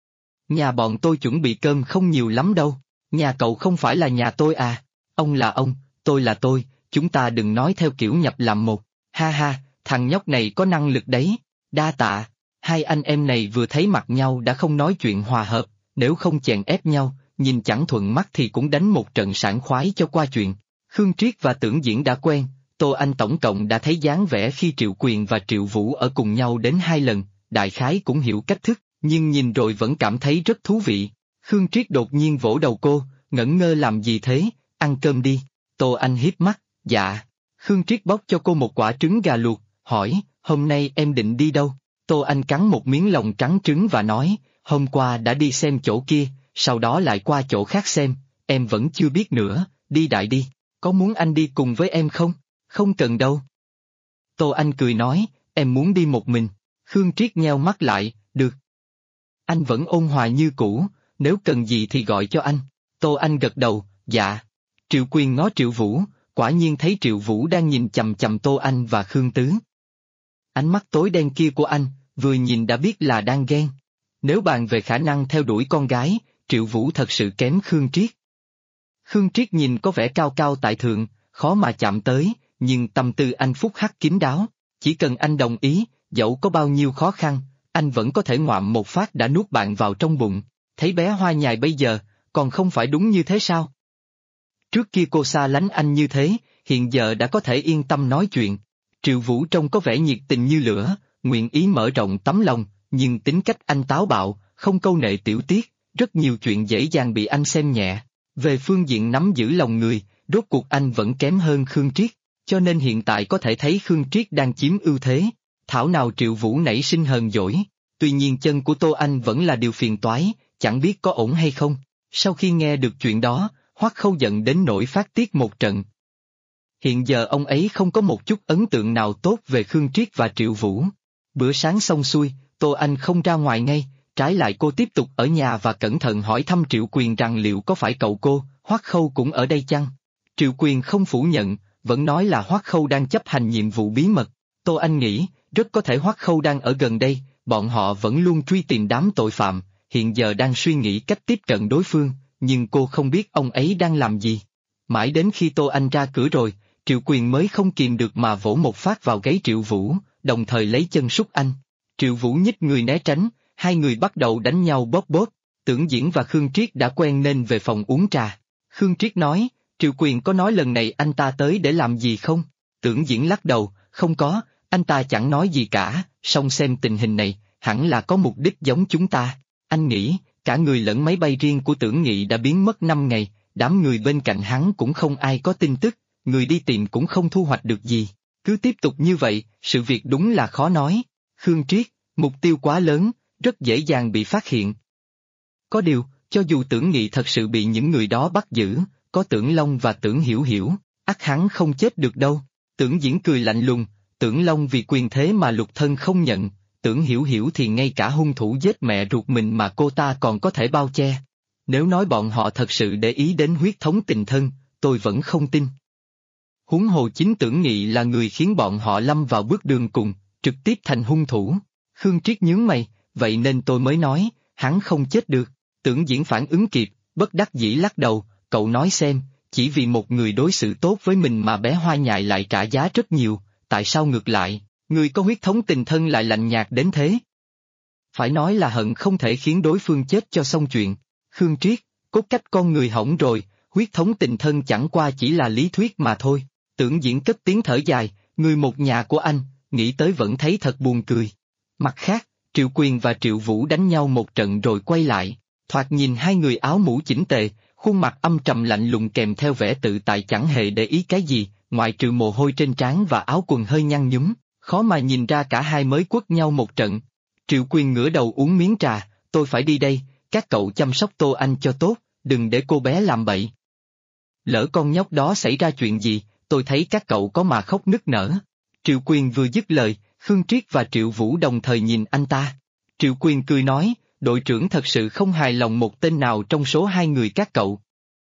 Nhà bọn tôi chuẩn bị cơm không nhiều lắm đâu, nhà cậu không phải là nhà tôi à, ông là ông, tôi là tôi, chúng ta đừng nói theo kiểu nhập làm một, ha ha, thằng nhóc này có năng lực đấy, đa tạ. Hai anh em này vừa thấy mặt nhau đã không nói chuyện hòa hợp, nếu không chèn ép nhau, nhìn chẳng thuận mắt thì cũng đánh một trận sảng khoái cho qua chuyện. Khương Triết và Tưởng Diễn đã quen, Tô Anh tổng cộng đã thấy dáng vẻ khi Triệu Quyền và Triệu Vũ ở cùng nhau đến 2 lần, đại khái cũng hiểu cách thức, nhưng nhìn rồi vẫn cảm thấy rất thú vị. Khương Triết đột nhiên vỗ đầu cô, ngẩn ngơ làm gì thế, ăn cơm đi. Tô Anh hiếp mắt, dạ. Khương Triết bóc cho cô một quả trứng gà luộc, hỏi, hôm nay em định đi đâu? Tô Anh cắn một miếng lòng trắng trứng và nói, hôm qua đã đi xem chỗ kia, sau đó lại qua chỗ khác xem, em vẫn chưa biết nữa, đi đại đi, có muốn anh đi cùng với em không? Không cần đâu. Tô Anh cười nói, em muốn đi một mình. Khương Triết nheo mắt lại, được. Anh vẫn ôn hòa như cũ, nếu cần gì thì gọi cho anh. Tô Anh gật đầu, dạ. Triệu Quyền ngó Triệu Vũ, quả nhiên thấy Triệu Vũ đang nhìn chằm chằm Tô Anh và Khương Tứ. Ánh mắt tối đen kia của anh, vừa nhìn đã biết là đang ghen. Nếu bàn về khả năng theo đuổi con gái, Triệu Vũ thật sự kém Khương Triết. Khương Triết nhìn có vẻ cao cao tại thượng, khó mà chạm tới, nhưng tâm tư anh phúc hắc kín đáo, chỉ cần anh đồng ý, dẫu có bao nhiêu khó khăn, anh vẫn có thể ngoạm một phát đã nuốt bạn vào trong bụng. Thấy bé hoa nhài bây giờ, còn không phải đúng như thế sao? Trước kia cô xa lánh anh như thế, hiện giờ đã có thể yên tâm nói chuyện. Triệu Vũ trông có vẻ nhiệt tình như lửa, nguyện ý mở rộng tấm lòng, nhưng tính cách anh táo bạo, không câu nệ tiểu tiết, rất nhiều chuyện dễ dàng bị anh xem nhẹ. Về phương diện nắm giữ lòng người, rốt cuộc anh vẫn kém hơn Khương Triết, cho nên hiện tại có thể thấy Khương Triết đang chiếm ưu thế. Thảo nào Triệu Vũ nảy sinh hờn dỗi, tuy nhiên chân của Tô Anh vẫn là điều phiền toái, chẳng biết có ổn hay không. Sau khi nghe được chuyện đó, Hoắc Khâu giận đến nỗi phát tiết một trận. Hiện giờ ông ấy không có một chút ấn tượng nào tốt về Khương Triết và Triệu Vũ. Bữa sáng xong xuôi, Tô Anh không ra ngoài ngay, trái lại cô tiếp tục ở nhà và cẩn thận hỏi thăm Triệu Quyền rằng liệu có phải cậu cô, Hoắc Khâu cũng ở đây chăng? Triệu Quyền không phủ nhận, vẫn nói là Hoắc Khâu đang chấp hành nhiệm vụ bí mật. Tô Anh nghĩ, rất có thể Hoắc Khâu đang ở gần đây, bọn họ vẫn luôn truy tìm đám tội phạm, hiện giờ đang suy nghĩ cách tiếp cận đối phương, nhưng cô không biết ông ấy đang làm gì. Mãi đến khi Tô Anh ra cửa rồi, Triệu Quyền mới không kìm được mà vỗ một phát vào gáy Triệu Vũ, đồng thời lấy chân sút anh. Triệu Vũ nhích người né tránh, hai người bắt đầu đánh nhau bóp bóp. Tưởng Diễn và Khương Triết đã quen nên về phòng uống trà. Khương Triết nói, Triệu Quyền có nói lần này anh ta tới để làm gì không? Tưởng Diễn lắc đầu, không có, anh ta chẳng nói gì cả, song xem tình hình này, hẳn là có mục đích giống chúng ta. Anh nghĩ, cả người lẫn máy bay riêng của Tưởng Nghị đã biến mất 5 ngày, đám người bên cạnh hắn cũng không ai có tin tức, người đi tìm cũng không thu hoạch được gì. Cứ tiếp tục như vậy, sự việc đúng là khó nói. Khương Triết, mục tiêu quá lớn, rất dễ dàng bị phát hiện. Có điều, cho dù Tưởng Nghị thật sự bị những người đó bắt giữ, có Tưởng Long và Tưởng Hiểu Hiểu, ắt hắn không chết được đâu. Tưởng Diễn cười lạnh lùng, Tưởng Long vì quyền thế mà lục thân không nhận, Tưởng Hiểu Hiểu thì ngay cả hung thủ giết mẹ ruột mình mà cô ta còn có thể bao che. Nếu nói bọn họ thật sự để ý đến huyết thống tình thân, tôi vẫn không tin. Huống hồ chính Tưởng Nghị là người khiến bọn họ lâm vào bước đường cùng, trực tiếp thành hung thủ. Khương Triết nhướng mày, vậy nên tôi mới nói, hắn không chết được. Tưởng Diễn phản ứng kịp, bất đắc dĩ lắc đầu, cậu nói xem, chỉ vì một người đối xử tốt với mình mà bé Hoa Nhài lại trả giá rất nhiều, tại sao ngược lại, người có huyết thống tình thân lại lạnh nhạt đến thế? Phải nói là hận không thể khiến đối phương chết cho xong chuyện. Khương Triết, cốt cách con người hỏng rồi, huyết thống tình thân chẳng qua chỉ là lý thuyết mà thôi. Tưởng Diễn cất tiếng thở dài, người một nhà của anh, nghĩ tới vẫn thấy thật buồn cười. Mặt khác, Triệu Quyền và Triệu Vũ đánh nhau một trận rồi quay lại, thoạt nhìn hai người áo mũ chỉnh tề, khuôn mặt âm trầm lạnh lùng kèm theo vẻ tự tại chẳng hề để ý cái gì, ngoại trừ mồ hôi trên trán và áo quần hơi nhăn nhúm, khó mà nhìn ra cả hai mới quất nhau một trận. Triệu Quyền ngửa đầu uống miếng trà, tôi phải đi đây, các cậu chăm sóc Tô Anh cho tốt, đừng để cô bé làm bậy. Lỡ con nhóc đó xảy ra chuyện gì, tôi thấy các cậu có mà khóc nức nở. Triệu Quyền vừa dứt lời, Khương Triết và Triệu Vũ đồng thời nhìn anh ta. Triệu Quyền cười nói, đội trưởng thật sự không hài lòng một tên nào trong số hai người các cậu.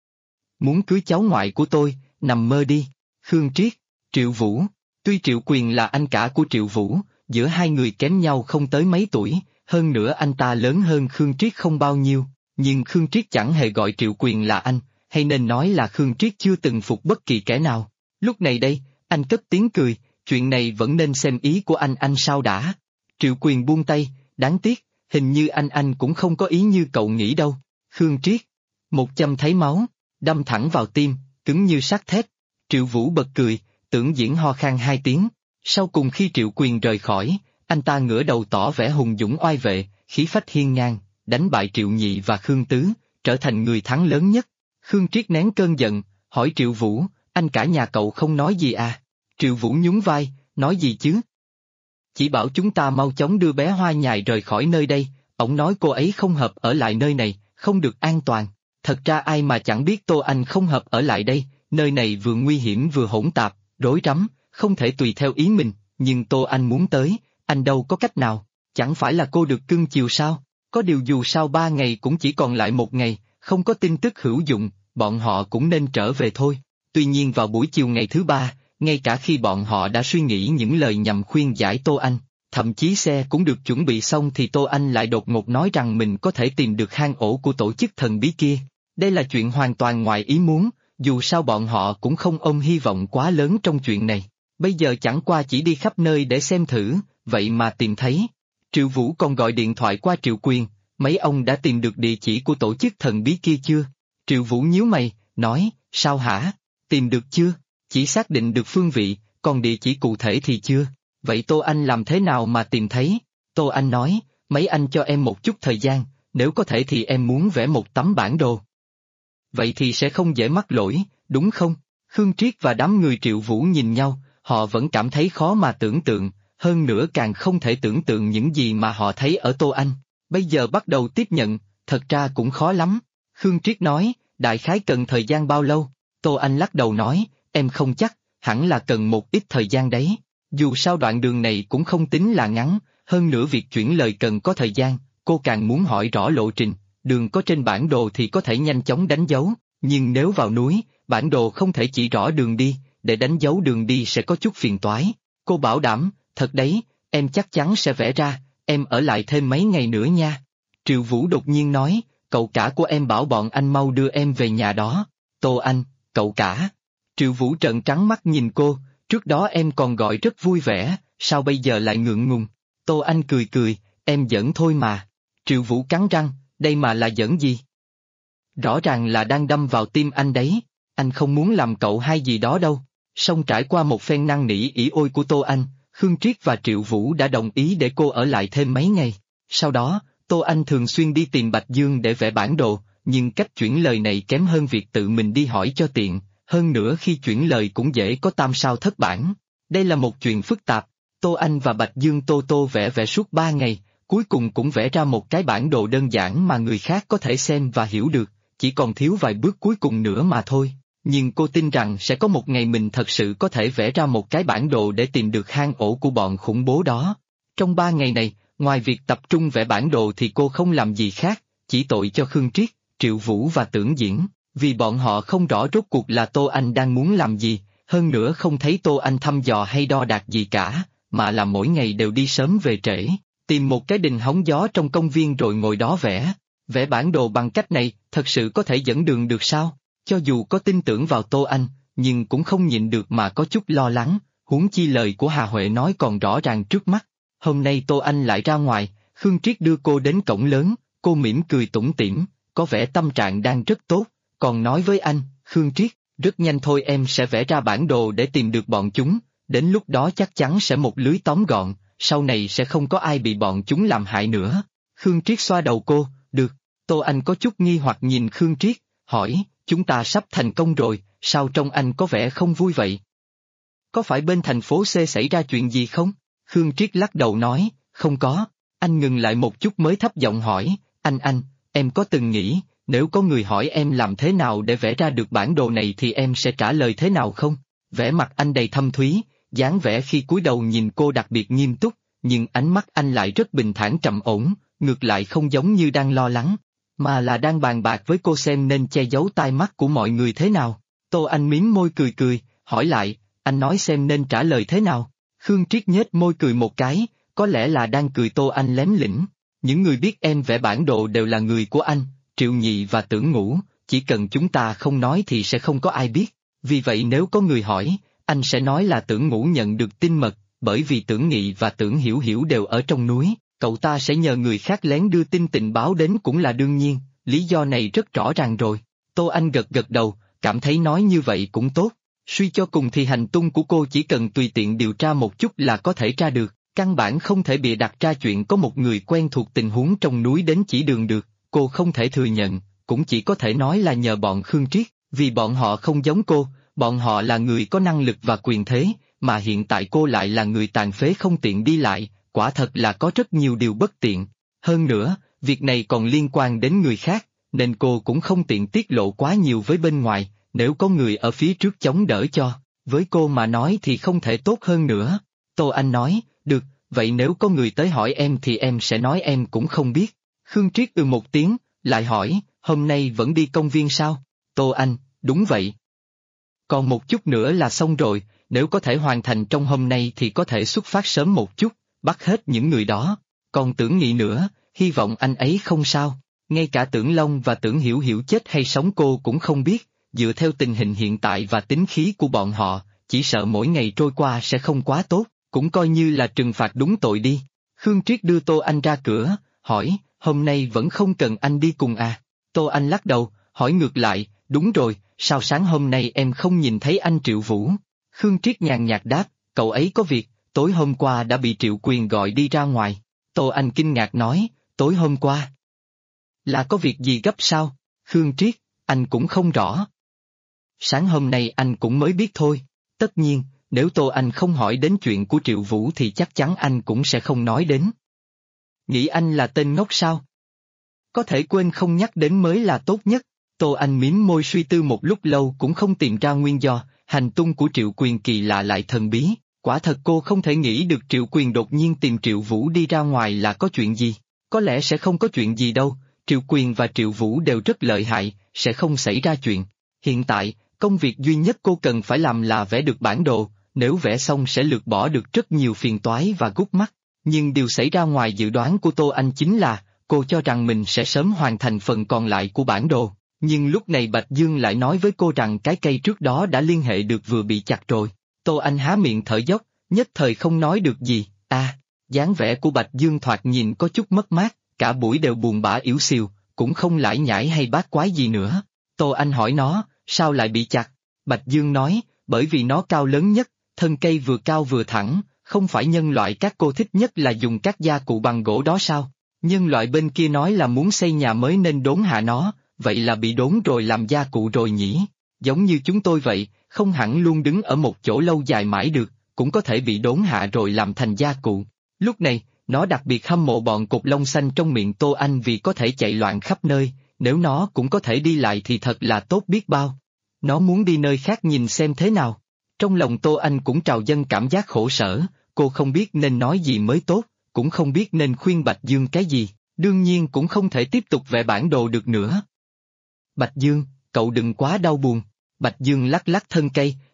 Muốn cưới cháu ngoại của tôi, nằm mơ đi. Khương Triết, Triệu Vũ, tuy Triệu Quyền là anh cả của Triệu Vũ, giữa hai người kém nhau không tới mấy tuổi, hơn nữa anh ta lớn hơn Khương Triết không bao nhiêu, nhưng Khương Triết chẳng hề gọi Triệu Quyền là anh, hay nên nói là Khương Triết chưa từng phục bất kỳ kẻ nào. Lúc này đây, anh cất tiếng cười, chuyện này vẫn nên xem ý của anh sao đã. Triệu Quyền buông tay, đáng tiếc, hình như anh cũng không có ý như cậu nghĩ đâu. Khương Triết, một châm thấy máu, đâm thẳng vào tim, cứng như sắt thép. Triệu Vũ bật cười, Tưởng Diễn ho khan hai tiếng. Sau cùng khi Triệu Quyền rời khỏi, anh ta ngửa đầu tỏ vẻ hùng dũng oai vệ, khí phách hiên ngang, đánh bại Triệu Nhị và Khương Tứ, trở thành người thắng lớn nhất. Khương Triết nén cơn giận, hỏi Triệu Vũ, anh cả nhà cậu không nói gì à? Triệu Vũ nhún vai, nói gì chứ? Chỉ bảo chúng ta mau chóng đưa bé Hoa Nhài rời khỏi nơi đây, ổng nói cô ấy không hợp ở lại nơi này, không được an toàn. Thật ra ai mà chẳng biết Tô Anh không hợp ở lại đây, nơi này vừa nguy hiểm vừa hỗn tạp, rối rắm, không thể tùy theo ý mình, nhưng Tô Anh muốn tới, anh đâu có cách nào, chẳng phải là cô được cưng chiều sao? Có điều dù sao 3 ngày cũng chỉ còn lại 1 ngày, không có tin tức hữu dụng, bọn họ cũng nên trở về thôi. Tuy nhiên vào buổi chiều ngày thứ 3, ngay cả khi bọn họ đã suy nghĩ những lời nhằm khuyên giải Tô Anh, thậm chí xe cũng được chuẩn bị xong thì Tô Anh lại đột ngột nói rằng mình có thể tìm được hang ổ của tổ chức thần bí kia. Đây là chuyện hoàn toàn ngoài ý muốn, dù sao bọn họ cũng không ôm hy vọng quá lớn trong chuyện này. Bây giờ chẳng qua chỉ đi khắp nơi để xem thử, vậy mà tìm thấy. Triệu Vũ còn gọi điện thoại qua Triệu Quyền, mấy ông đã tìm được địa chỉ của tổ chức thần bí kia chưa? Triệu Vũ nhíu mày, nói, sao hả? Tìm được chưa? Chỉ xác định được phương vị, còn địa chỉ cụ thể thì chưa. Vậy Tô Anh làm thế nào mà tìm thấy? Tô Anh nói, mấy anh cho em một chút thời gian, nếu có thể thì em muốn vẽ một tấm bản đồ. Vậy thì sẽ không dễ mắc lỗi, đúng không? Khương Triết và đám người Triệu Vũ nhìn nhau, họ vẫn cảm thấy khó mà tưởng tượng, hơn nữa càng không thể tưởng tượng những gì mà họ thấy ở Tô Anh. Bây giờ bắt đầu tiếp nhận, thật ra cũng khó lắm. Khương Triết nói, đại khái cần thời gian bao lâu? Tô Anh lắc đầu nói, em không chắc, hẳn là cần một ít thời gian đấy. Dù sao đoạn đường này cũng không tính là ngắn, hơn nữa việc chuyển lời cần có thời gian, cô càng muốn hỏi rõ lộ trình, đường có trên bản đồ thì có thể nhanh chóng đánh dấu, nhưng nếu vào núi, bản đồ không thể chỉ rõ đường đi, để đánh dấu đường đi sẽ có chút phiền toái. Cô bảo đảm, thật đấy, em chắc chắn sẽ vẽ ra, em ở lại thêm mấy ngày nữa nha. Triệu Vũ đột nhiên nói, cậu cả của em bảo bọn anh mau đưa em về nhà đó. Tô Anh, cậu cả. Triệu Vũ trợn trắng mắt nhìn cô, trước đó em còn gọi rất vui vẻ, sao bây giờ lại ngượng ngùng? Tô Anh cười cười, em giỡn thôi mà. Triệu Vũ cắn răng, đây mà là giỡn gì? Rõ ràng là đang đâm vào tim anh đấy, anh không muốn làm cậu hay gì đó đâu. Song trải qua một phen năn nỉ ỉ ôi của Tô Anh, Khương Triết và Triệu Vũ đã đồng ý để cô ở lại thêm mấy ngày. Sau đó, Tô Anh thường xuyên đi tìm Bạch Dương để vẽ bản đồ, nhưng cách chuyển lời này kém hơn việc tự mình đi hỏi cho tiện, hơn nữa khi chuyển lời cũng dễ có tam sao thất bản. Đây là một chuyện phức tạp, Tô Anh và Bạch Dương tô vẽ suốt 3 ngày, cuối cùng cũng vẽ ra một cái bản đồ đơn giản mà người khác có thể xem và hiểu được, chỉ còn thiếu vài bước cuối cùng nữa mà thôi. Nhưng cô tin rằng sẽ có một ngày mình thật sự có thể vẽ ra một cái bản đồ để tìm được hang ổ của bọn khủng bố đó. Trong 3 ngày này, ngoài việc tập trung vẽ bản đồ thì cô không làm gì khác, chỉ tội cho Khương Triết, Triệu Vũ và Tưởng Diễn, vì bọn họ không rõ rốt cuộc là Tô Anh đang muốn làm gì, Hơn nữa không thấy Tô Anh thăm dò hay đo đạc gì cả, mà là mỗi ngày đều đi sớm về trễ, tìm một cái đình hóng gió trong công viên rồi ngồi đó vẽ. Vẽ bản đồ bằng cách này, thật sự có thể dẫn đường được sao? Cho dù có tin tưởng vào Tô Anh, nhưng cũng không nhịn được mà có chút lo lắng, huống chi lời của Hà Huệ nói còn rõ ràng trước mắt. Hôm nay Tô Anh lại ra ngoài, Khương Triết đưa cô đến cổng lớn, cô mỉm cười tủm tỉm, có vẻ tâm trạng đang rất tốt, còn nói với anh, Khương Triết, rất nhanh thôi em sẽ vẽ ra bản đồ để tìm được bọn chúng, đến lúc đó chắc chắn sẽ một lưới tóm gọn, sau này sẽ không có ai bị bọn chúng làm hại nữa. Khương Triết xoa đầu cô, được. Tô Anh có chút nghi hoặc nhìn Khương Triết, hỏi, chúng ta sắp thành công rồi, sao trông anh có vẻ không vui vậy? Có phải bên thành phố C xảy ra chuyện gì không? Khương Triết lắc đầu nói, không có. Anh ngừng lại một chút mới thấp giọng hỏi, anh, em có từng nghĩ, nếu có người hỏi em làm thế nào để vẽ ra được bản đồ này thì em sẽ trả lời thế nào không? Vẻ mặt anh đầy thâm thúy, dáng vẻ khi cúi đầu nhìn cô đặc biệt nghiêm túc, nhưng ánh mắt anh lại rất bình thản trầm ổn, ngược lại không giống như đang lo lắng, mà là đang bàn bạc với cô xem nên che giấu tai mắt của mọi người thế nào. Tô Anh mím môi cười cười, hỏi lại, anh nói xem nên trả lời thế nào? Khương Triết nhếch môi cười một cái, có lẽ là đang cười Tô Anh lém lĩnh. Những người biết em vẽ bản đồ đều là người của anh, Triệu Nhị và Tưởng Ngũ, chỉ cần chúng ta không nói thì sẽ không có ai biết. Vì vậy nếu có người hỏi, anh sẽ nói là Tưởng Ngũ nhận được tin mật, bởi vì Tưởng Nghị và Tưởng Hiểu Hiểu đều ở trong núi, cậu ta sẽ nhờ người khác lén đưa tin tình báo đến cũng là đương nhiên, lý do này rất rõ ràng rồi. Tô Anh gật gật đầu, cảm thấy nói như vậy cũng tốt. Suy cho cùng thì hành tung của cô chỉ cần tùy tiện điều tra một chút là có thể tra được, căn bản không thể bịa đặt ra chuyện có một người quen thuộc tình huống trong núi đến chỉ đường được, cô không thể thừa nhận, cũng chỉ có thể nói là nhờ bọn Khương Triết, vì bọn họ không giống cô, bọn họ là người có năng lực và quyền thế, mà hiện tại cô lại là người tàn phế không tiện đi lại, quả thật là có rất nhiều điều bất tiện. Hơn nữa, việc này còn liên quan đến người khác, nên cô cũng không tiện tiết lộ quá nhiều với bên ngoài, nếu có người ở phía trước chống đỡ cho, với cô mà nói thì không thể tốt hơn nữa. Tô Anh nói, được, vậy nếu có người tới hỏi em thì em sẽ nói em cũng không biết. Khương Triết một tiếng, lại hỏi, hôm nay vẫn đi công viên sao? Tô Anh, đúng vậy. Còn một chút nữa là xong rồi, nếu có thể hoàn thành trong hôm nay thì có thể xuất phát sớm một chút, bắt hết những người đó. Còn Tưởng Nghị nữa, hy vọng anh ấy không sao. Ngay cả Tưởng Long và Tưởng Hiểu Hiểu chết hay sống cô cũng không biết, dựa theo tình hình hiện tại và tính khí của bọn họ, chỉ sợ mỗi ngày trôi qua sẽ không quá tốt, cũng coi như là trừng phạt đúng tội đi. Khương Triết đưa Tô Anh ra cửa, hỏi, hôm nay vẫn không cần anh đi cùng à? Tô Anh lắc đầu, hỏi ngược lại, đúng rồi, sao sáng hôm nay em không nhìn thấy anh Triệu Vũ? Khương Triết nhàn nhạt đáp, cậu ấy có việc, tối hôm qua đã bị Triệu Quyền gọi đi ra ngoài. Tô Anh kinh ngạc nói, tối hôm qua? Là có việc gì gấp sao? Khương Triết, anh cũng không rõ. Sáng hôm nay anh cũng mới biết thôi. Tất nhiên, nếu Tô Anh không hỏi đến chuyện của Triệu Vũ thì chắc chắn anh cũng sẽ không nói đến. Nghĩ anh là tên ngốc sao? Có thể quên không nhắc đến mới là tốt nhất. Tô Anh mím môi suy tư một lúc lâu cũng không tìm ra nguyên do, hành tung của Triệu Quyền kỳ lạ lại thần bí. Quả thật cô không thể nghĩ được Triệu Quyền đột nhiên tìm Triệu Vũ đi ra ngoài là có chuyện gì. Có lẽ sẽ không có chuyện gì đâu, Triệu Quyền và Triệu Vũ đều rất lợi hại, sẽ không xảy ra chuyện. Hiện tại, công việc duy nhất cô cần phải làm là vẽ được bản đồ, nếu vẽ xong sẽ lược bỏ được rất nhiều phiền toái và gút mắt. Nhưng điều xảy ra ngoài dự đoán của Tô Anh chính là, cô cho rằng mình sẽ sớm hoàn thành phần còn lại của bản đồ, nhưng lúc này Bạch Dương lại nói với cô rằng cái cây trước đó đã liên hệ được vừa bị chặt rồi. Tô Anh há miệng thở dốc, nhất thời không nói được gì. Dáng vẻ của Bạch Dương thoạt nhìn có chút mất mát, cả buổi đều buồn bã yếu xìu, cũng không lải nhải hay bát quái gì nữa. Tô Anh hỏi nó, sao lại bị chặt? Bạch Dương nói, bởi vì nó cao lớn nhất, thân cây vừa cao vừa thẳng, không phải nhân loại các cô thích nhất là dùng các gia cụ bằng gỗ đó sao? Nhân loại bên kia nói là muốn xây nhà mới nên đốn hạ nó, vậy là bị đốn rồi làm gia cụ rồi nhỉ? Giống như chúng tôi vậy, không hẳn luôn đứng ở một chỗ lâu dài mãi được, cũng có thể bị đốn hạ rồi làm thành gia cụ. Lúc này, nó đặc biệt hâm mộ bọn cục lông xanh trong miệng Tô Anh vì có thể chạy loạn khắp nơi, nếu nó cũng có thể đi lại thì thật là tốt biết bao. Nó muốn đi nơi khác nhìn xem thế nào. Trong lòng Tô Anh cũng trào dâng cảm giác khổ sở, cô không biết nên nói gì mới tốt, cũng không biết nên khuyên Bạch Dương cái gì, đương nhiên cũng không thể tiếp tục vẽ bản đồ được nữa. Bạch Dương, cậu đừng quá đau buồn. Bạch Dương lắc lắc thân cây,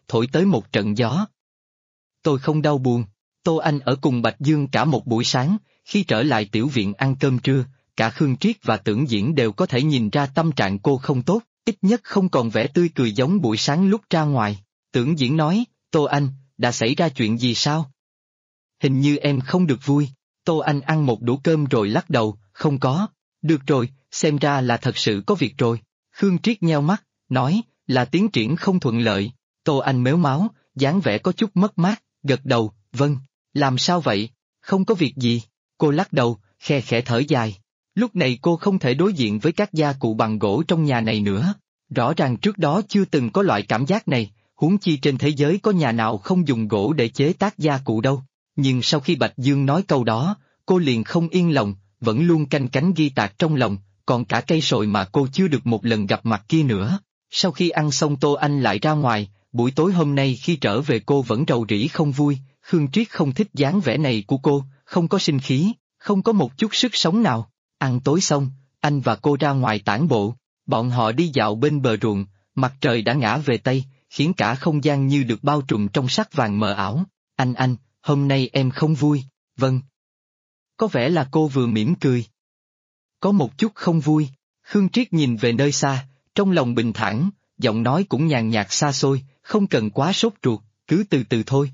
thổi tới một trận gió. Tôi không đau buồn. Tô Anh ở cùng Bạch Dương cả một buổi sáng, khi trở lại tiểu viện ăn cơm trưa, cả Khương Triết và Tưởng Diễn đều có thể nhìn ra tâm trạng cô không tốt, ít nhất không còn vẻ tươi cười giống buổi sáng lúc ra ngoài. Tưởng Diễn nói, Tô Anh, đã xảy ra chuyện gì sao? Hình như em không được vui. Tô Anh ăn một đũa cơm rồi lắc đầu, không có. Được rồi, xem ra là thật sự có việc rồi. Khương Triết nheo mắt, nói, là tiến triển không thuận lợi. Tô Anh mếu máo, dáng vẻ có chút mất mát, gật đầu, vâng. Làm sao vậy? Không có việc gì. Cô lắc đầu, khe khẽ thở dài. Lúc này cô không thể đối diện với các gia cụ bằng gỗ trong nhà này nữa. Rõ ràng trước đó chưa từng có loại cảm giác này, huống chi trên thế giới có nhà nào không dùng gỗ để chế tác gia cụ đâu. Nhưng sau khi Bạch Dương nói câu đó, cô liền không yên lòng, vẫn luôn canh cánh ghi tạc trong lòng, còn cả cây sồi mà cô chưa được một lần gặp mặt kia nữa. Sau khi ăn xong Tô Anh lại ra ngoài, buổi tối hôm nay khi trở về cô vẫn rầu rĩ không vui. Khương Triết không thích dáng vẻ này của cô, không có sinh khí, không có một chút sức sống nào. Ăn tối xong, anh và cô ra ngoài tản bộ, bọn họ đi dạo bên bờ ruộng, mặt trời đã ngã về Tây, khiến cả không gian như được bao trùm trong sắc vàng mờ ảo. Anh, hôm nay em không vui, vâng. Có vẻ là cô vừa mỉm cười. Có một chút không vui, Khương Triết nhìn về nơi xa, trong lòng bình thản, giọng nói cũng nhàn nhạt xa xôi, không cần quá sốt ruột, cứ từ từ thôi.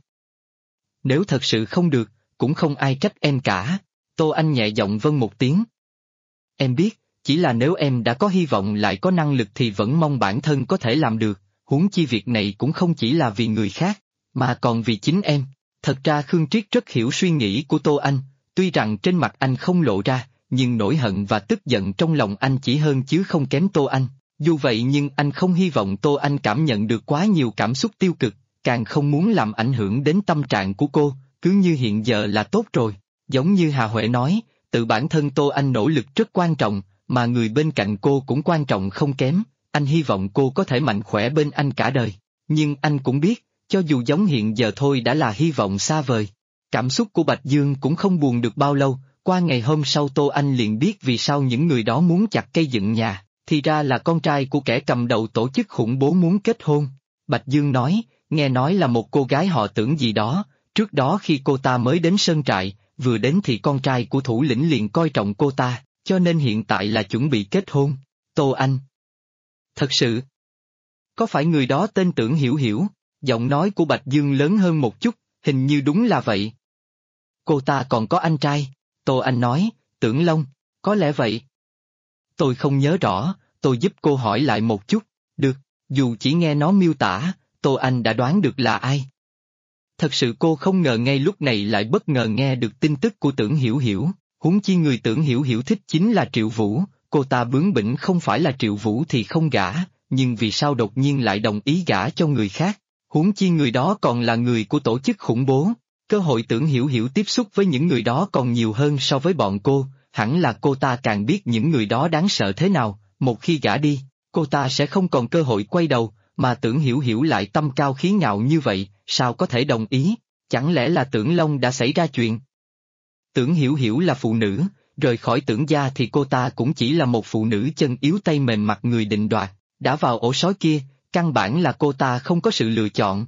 Nếu thật sự không được, cũng không ai trách em cả. Tô Anh nhẹ giọng vâng một tiếng. Em biết, chỉ là nếu em đã có hy vọng lại có năng lực thì vẫn mong bản thân có thể làm được, huống chi việc này cũng không chỉ là vì người khác, mà còn vì chính em. Thật ra Khương Triết rất hiểu suy nghĩ của Tô Anh, tuy rằng trên mặt anh không lộ ra, nhưng nỗi hận và tức giận trong lòng anh chỉ hơn chứ không kém Tô Anh. Dù vậy nhưng anh không hy vọng Tô Anh cảm nhận được quá nhiều cảm xúc tiêu cực, càng không muốn làm ảnh hưởng đến tâm trạng của cô, cứ như hiện giờ là tốt rồi. Giống như Hà Huệ nói, tự bản thân Tô Anh nỗ lực rất quan trọng, mà người bên cạnh cô cũng quan trọng không kém. Anh hy vọng cô có thể mạnh khỏe bên anh cả đời. Nhưng anh cũng biết, cho dù giống hiện giờ thôi đã là hy vọng xa vời. Cảm xúc của Bạch Dương cũng không buồn được bao lâu, qua ngày hôm sau Tô Anh liền biết vì sao những người đó muốn chặt cây dựng nhà, thì ra là con trai của kẻ cầm đầu tổ chức khủng bố muốn kết hôn. Bạch Dương nói, nghe nói là một cô gái họ Tưởng gì đó, trước đó khi cô ta mới đến sơn trại, vừa đến thì con trai của thủ lĩnh liền coi trọng cô ta, cho nên hiện tại là chuẩn bị kết hôn. Tô Anh. Thật sự? Có phải người đó tên Tưởng Hiểu Hiểu? Giọng nói của Bạch Dương lớn hơn một chút, hình như đúng là vậy. Cô ta còn có anh trai, Tô Anh nói, Tưởng Long, có lẽ vậy. Tôi không nhớ rõ, tôi giúp cô hỏi lại một chút, được, dù chỉ nghe nó miêu tả, Tô Anh đã đoán được là ai. Thật sự cô không ngờ ngay lúc này lại bất ngờ nghe được tin tức của Tưởng Hiểu Hiểu, huống chi người Tưởng Hiểu Hiểu thích chính là Triệu Vũ, cô ta bướng bỉnh không phải là Triệu Vũ thì không gả, nhưng vì sao đột nhiên lại đồng ý gả cho người khác, huống chi người đó còn là người của tổ chức khủng bố, cơ hội Tưởng Hiểu Hiểu tiếp xúc với những người đó còn nhiều hơn so với bọn cô, hẳn là cô ta càng biết những người đó đáng sợ thế nào, một khi gả đi, cô ta sẽ không còn cơ hội quay đầu, mà Tưởng Hiểu Hiểu lại tâm cao khí ngạo như vậy, sao có thể đồng ý, chẳng lẽ là Tưởng Long đã xảy ra chuyện? Tưởng Hiểu Hiểu là phụ nữ, rời khỏi Tưởng gia thì cô ta cũng chỉ là một phụ nữ chân yếu tay mềm mặt người định đoạt, đã vào ổ sói kia, căn bản là cô ta không có sự lựa chọn.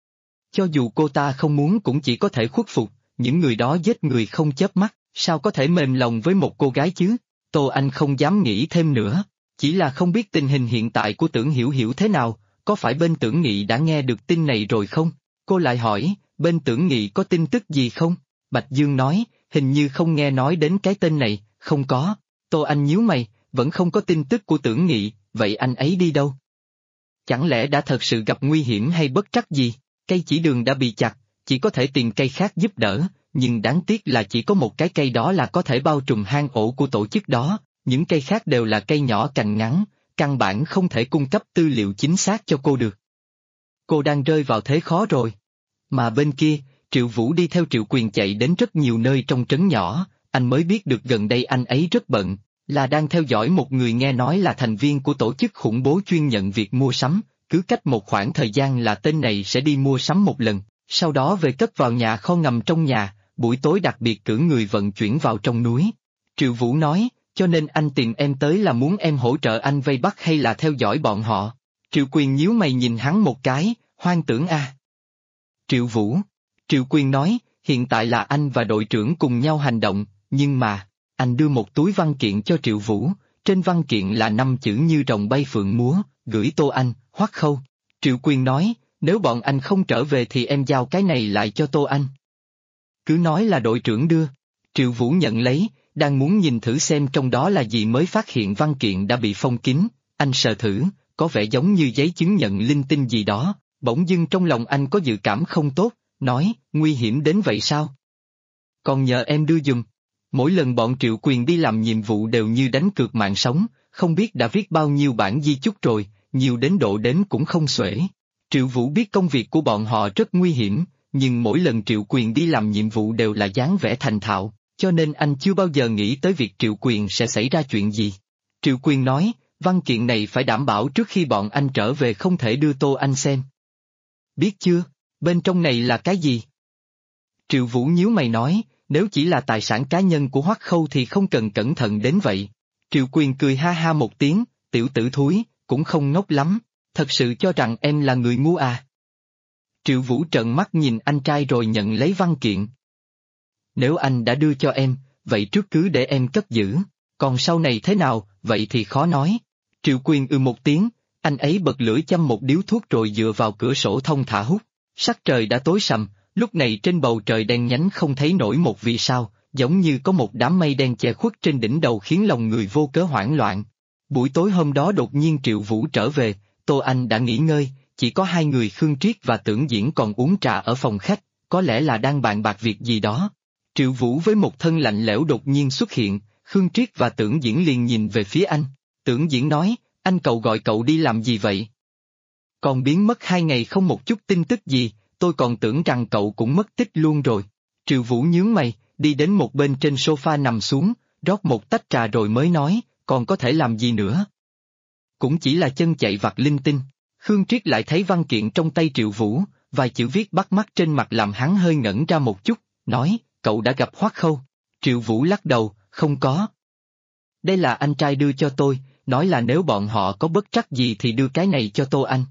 Cho dù cô ta không muốn cũng chỉ có thể khuất phục, những người đó giết người không chớp mắt, sao có thể mềm lòng với một cô gái chứ? Tô Anh không dám nghĩ thêm nữa, chỉ là không biết tình hình hiện tại của Tưởng Hiểu Hiểu thế nào, có phải bên Tưởng Nghị đã nghe được tin này rồi không? Cô lại hỏi, bên Tưởng Nghị có tin tức gì không? Bạch Dương nói, hình như không nghe nói đến cái tên này, không có. Tô Anh nhíu mày, vẫn không có tin tức của Tưởng Nghị, vậy anh ấy đi đâu? Chẳng lẽ đã thật sự gặp nguy hiểm hay bất trắc gì? Cây chỉ đường đã bị chặt, chỉ có thể tìm cây khác giúp đỡ, nhưng đáng tiếc là chỉ có một cái cây đó là có thể bao trùm hang ổ của tổ chức đó, những cây khác đều là cây nhỏ cành ngắn, căn bản không thể cung cấp tư liệu chính xác cho cô được. Cô đang rơi vào thế khó rồi. Mà bên kia, Triệu Vũ đi theo Triệu Quyền chạy đến rất nhiều nơi trong trấn nhỏ, anh mới biết được gần đây anh ấy rất bận, là đang theo dõi một người nghe nói là thành viên của tổ chức khủng bố chuyên nhận việc mua sắm, cứ cách một khoảng thời gian là tên này sẽ đi mua sắm một lần, sau đó về cất vào nhà kho ngầm trong nhà, buổi tối đặc biệt cử người vận chuyển vào trong núi. Triệu Vũ nói, cho nên anh tìm em tới là muốn em hỗ trợ anh vây bắt hay là theo dõi bọn họ? Triệu Quyền nhíu mày nhìn hắn một cái, Hoang tưởng a. Triệu Vũ. Triệu Quyền nói, hiện tại là anh và đội trưởng cùng nhau hành động, nhưng mà, anh đưa một túi văn kiện cho Triệu Vũ, trên văn kiện là 5 chữ như rồng bay phượng múa, gửi Tô Anh, Hoắc Khâu. Triệu Quyền nói, nếu bọn anh không trở về thì em giao cái này lại cho Tô Anh. Cứ nói là đội trưởng đưa. Triệu Vũ nhận lấy, đang muốn nhìn thử xem trong đó là gì mới phát hiện văn kiện đã bị phong kín, anh sờ thử, có vẻ giống như giấy chứng nhận linh tinh gì đó, bỗng dưng trong lòng anh có dự cảm không tốt, nói, nguy hiểm đến vậy sao? Còn nhờ em đưa giùm. Mỗi lần bọn Triệu Quyền đi làm nhiệm vụ đều như đánh cược mạng sống, không biết đã viết bao nhiêu bản di chúc rồi, nhiều đến độ đếm cũng không xuể. Triệu Vũ biết công việc của bọn họ rất nguy hiểm, nhưng mỗi lần Triệu Quyền đi làm nhiệm vụ đều là dáng vẻ thành thạo, cho nên anh chưa bao giờ nghĩ tới việc Triệu Quyền sẽ xảy ra chuyện gì. Triệu Quyền nói, văn kiện này phải đảm bảo trước khi bọn anh trở về không thể đưa Tô Anh xem. Biết chưa, bên trong này là cái gì? Triệu Vũ nhíu mày nói, nếu chỉ là tài sản cá nhân của Hoắc Khâu thì không cần cẩn thận đến vậy. Triệu Quyền cười ha ha một tiếng, tiểu tử thúi, cũng không ngốc lắm, thật sự cho rằng em là người ngu à. Triệu Vũ trợn mắt nhìn anh trai rồi nhận lấy văn kiện. Nếu anh đã đưa cho em, vậy trước cứ để em cất giữ, còn sau này thế nào, vậy thì khó nói. Triệu Quyền một tiếng, anh ấy bật lửa châm một điếu thuốc rồi dựa vào cửa sổ thông thả hút. Sắc trời đã tối sầm, lúc này trên bầu trời đen nhánh không thấy nổi một vì sao, giống như có một đám mây đen che khuất trên đỉnh đầu khiến lòng người vô cớ hoảng loạn. Buổi tối hôm đó đột nhiên Triệu Vũ trở về, Tô Anh đã nghỉ ngơi, chỉ có hai người Khương Triết và Tưởng Diễn còn uống trà ở phòng khách, có lẽ là đang bàn bạc việc gì đó. Triệu Vũ với một thân lạnh lẽo đột nhiên xuất hiện, Khương Triết và Tưởng Diễn liền nhìn về phía anh. Tưởng Diễn nói, anh cậu gọi cậu đi làm gì vậy? Còn biến mất 2 ngày không một chút tin tức gì, tôi còn tưởng rằng cậu cũng mất tích luôn rồi. Triệu Vũ nhướng mày, đi đến một bên trên sofa nằm xuống, rót một tách trà rồi mới nói, còn có thể làm gì nữa? Cũng chỉ là chân chạy vặt linh tinh. Khương Triết lại thấy văn kiện trong tay Triệu Vũ, vài chữ viết bắt mắt trên mặt làm hắn hơi ngẩn ra một chút, nói, cậu đã gặp Hoắc Khâu. Triệu Vũ lắc đầu, không có. Đây là anh trai đưa cho tôi, nói là nếu bọn họ có bất trắc gì thì đưa cái này cho Tô Anh.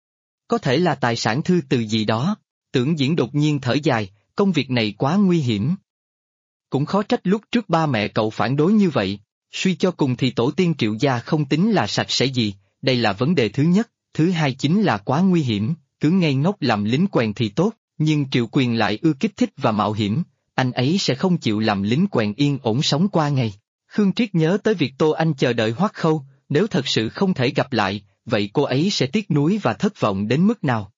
Có thể là tài sản thư từ gì đó. Tưởng Diễn đột nhiên thở dài, công việc này quá nguy hiểm. Cũng khó trách lúc trước ba mẹ cậu phản đối như vậy, suy cho cùng thì tổ tiên Triệu gia không tính là sạch sẽ gì, đây là vấn đề thứ nhất, thứ hai chính là quá nguy hiểm, cứ ngây ngốc làm lính quèn thì tốt, nhưng Triệu Quyền lại ưa kích thích và mạo hiểm, anh ấy sẽ không chịu làm lính quèn yên ổn sống qua ngày. Khương Triết nhớ tới việc Tô Anh chờ đợi Hoắc Khâu, nếu thật sự không thể gặp lại, vậy cô ấy sẽ tiếc nuối và thất vọng đến mức nào?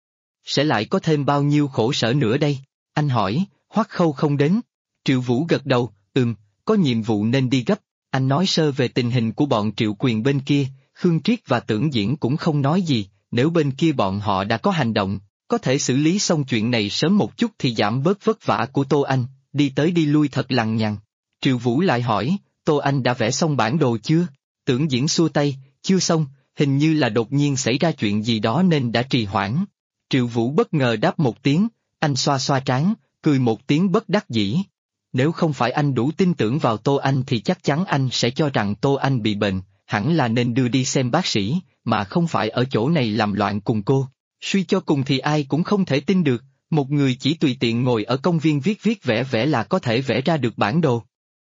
Sẽ lại có thêm bao nhiêu khổ sở nữa đây? Anh hỏi, Hoắc Khâu không đến. Triệu Vũ gật đầu, có nhiệm vụ nên đi gấp. Anh nói sơ về tình hình của bọn Triệu Quyền bên kia, Khương Triết và Tưởng Diễn cũng không nói gì, nếu bên kia bọn họ đã có hành động, có thể xử lý xong chuyện này sớm một chút thì giảm bớt vất vả của Tô Anh, đi tới đi lui thật lằng nhằng. Triệu Vũ lại hỏi, Tô Anh đã vẽ xong bản đồ chưa? Tưởng Diễn xua tay, chưa xong, hình như là đột nhiên xảy ra chuyện gì đó nên đã trì hoãn. Triệu Vũ bất ngờ đáp một tiếng, anh xoa xoa trán, cười một tiếng bất đắc dĩ. Nếu không phải anh đủ tin tưởng vào Tô Anh thì chắc chắn anh sẽ cho rằng Tô Anh bị bệnh, hẳn là nên đưa đi xem bác sĩ, mà không phải ở chỗ này làm loạn cùng cô. Suy cho cùng thì ai cũng không thể tin được, một người chỉ tùy tiện ngồi ở công viên viết vẽ vẽ là có thể vẽ ra được bản đồ.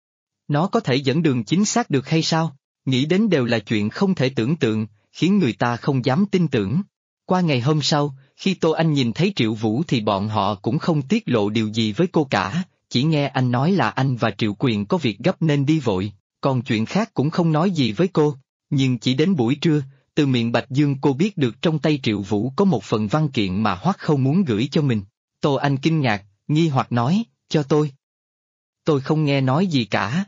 Nó có thể dẫn đường chính xác được hay sao? Nghĩ đến đều là chuyện không thể tưởng tượng, khiến người ta không dám tin tưởng. Qua ngày hôm sau, khi Tô Anh nhìn thấy Triệu Vũ thì bọn họ cũng không tiết lộ điều gì với cô cả, chỉ nghe anh nói là anh và Triệu Quyền có việc gấp nên đi vội, còn chuyện khác cũng không nói gì với cô. Nhưng chỉ đến buổi trưa, từ miệng Bạch Dương cô biết được trong tay Triệu Vũ có một phần văn kiện mà Hoắc Khâu muốn gửi cho mình. Tô Anh kinh ngạc, nghi hoặc nói, cho tôi. Tôi không nghe nói gì cả.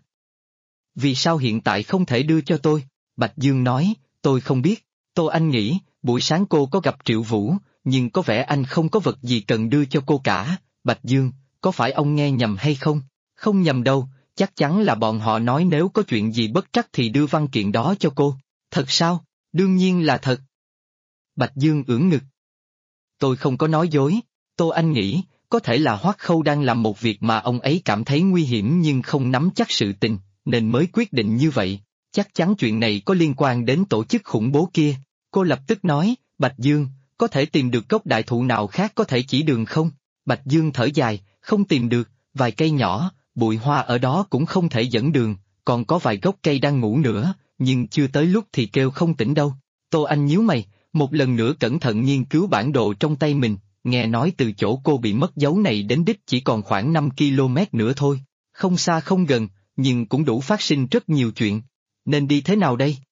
Vì sao hiện tại không thể đưa cho tôi? Bạch Dương nói, tôi không biết. Tô Anh nghĩ, buổi sáng cô có gặp Triệu Vũ, nhưng có vẻ anh không có vật gì cần đưa cho cô cả. Bạch Dương, có phải ông nghe nhầm hay không? Không nhầm đâu, chắc chắn là bọn họ nói nếu có chuyện gì bất trắc thì đưa văn kiện đó cho cô. Thật sao? Đương nhiên là thật. Bạch Dương ưỡn ngực. Tôi không có nói dối. Tô Anh nghĩ, có thể là Hoắc Khâu đang làm một việc mà ông ấy cảm thấy nguy hiểm nhưng không nắm chắc sự tình, nên mới quyết định như vậy. Chắc chắn chuyện này có liên quan đến tổ chức khủng bố kia. Cô lập tức nói, Bạch Dương, có thể tìm được gốc đại thụ nào khác có thể chỉ đường không? Bạch Dương thở dài, không tìm được, vài cây nhỏ, bụi hoa ở đó cũng không thể dẫn đường, còn có vài gốc cây đang ngủ nữa, nhưng chưa tới lúc thì kêu không tỉnh đâu. Tô Anh nhíu mày, một lần nữa cẩn thận nghiên cứu bản đồ trong tay mình, nghe nói từ chỗ cô bị mất dấu này đến đích chỉ còn khoảng 5 km nữa thôi, không xa không gần, nhưng cũng đủ phát sinh rất nhiều chuyện. Nên đi thế nào đây?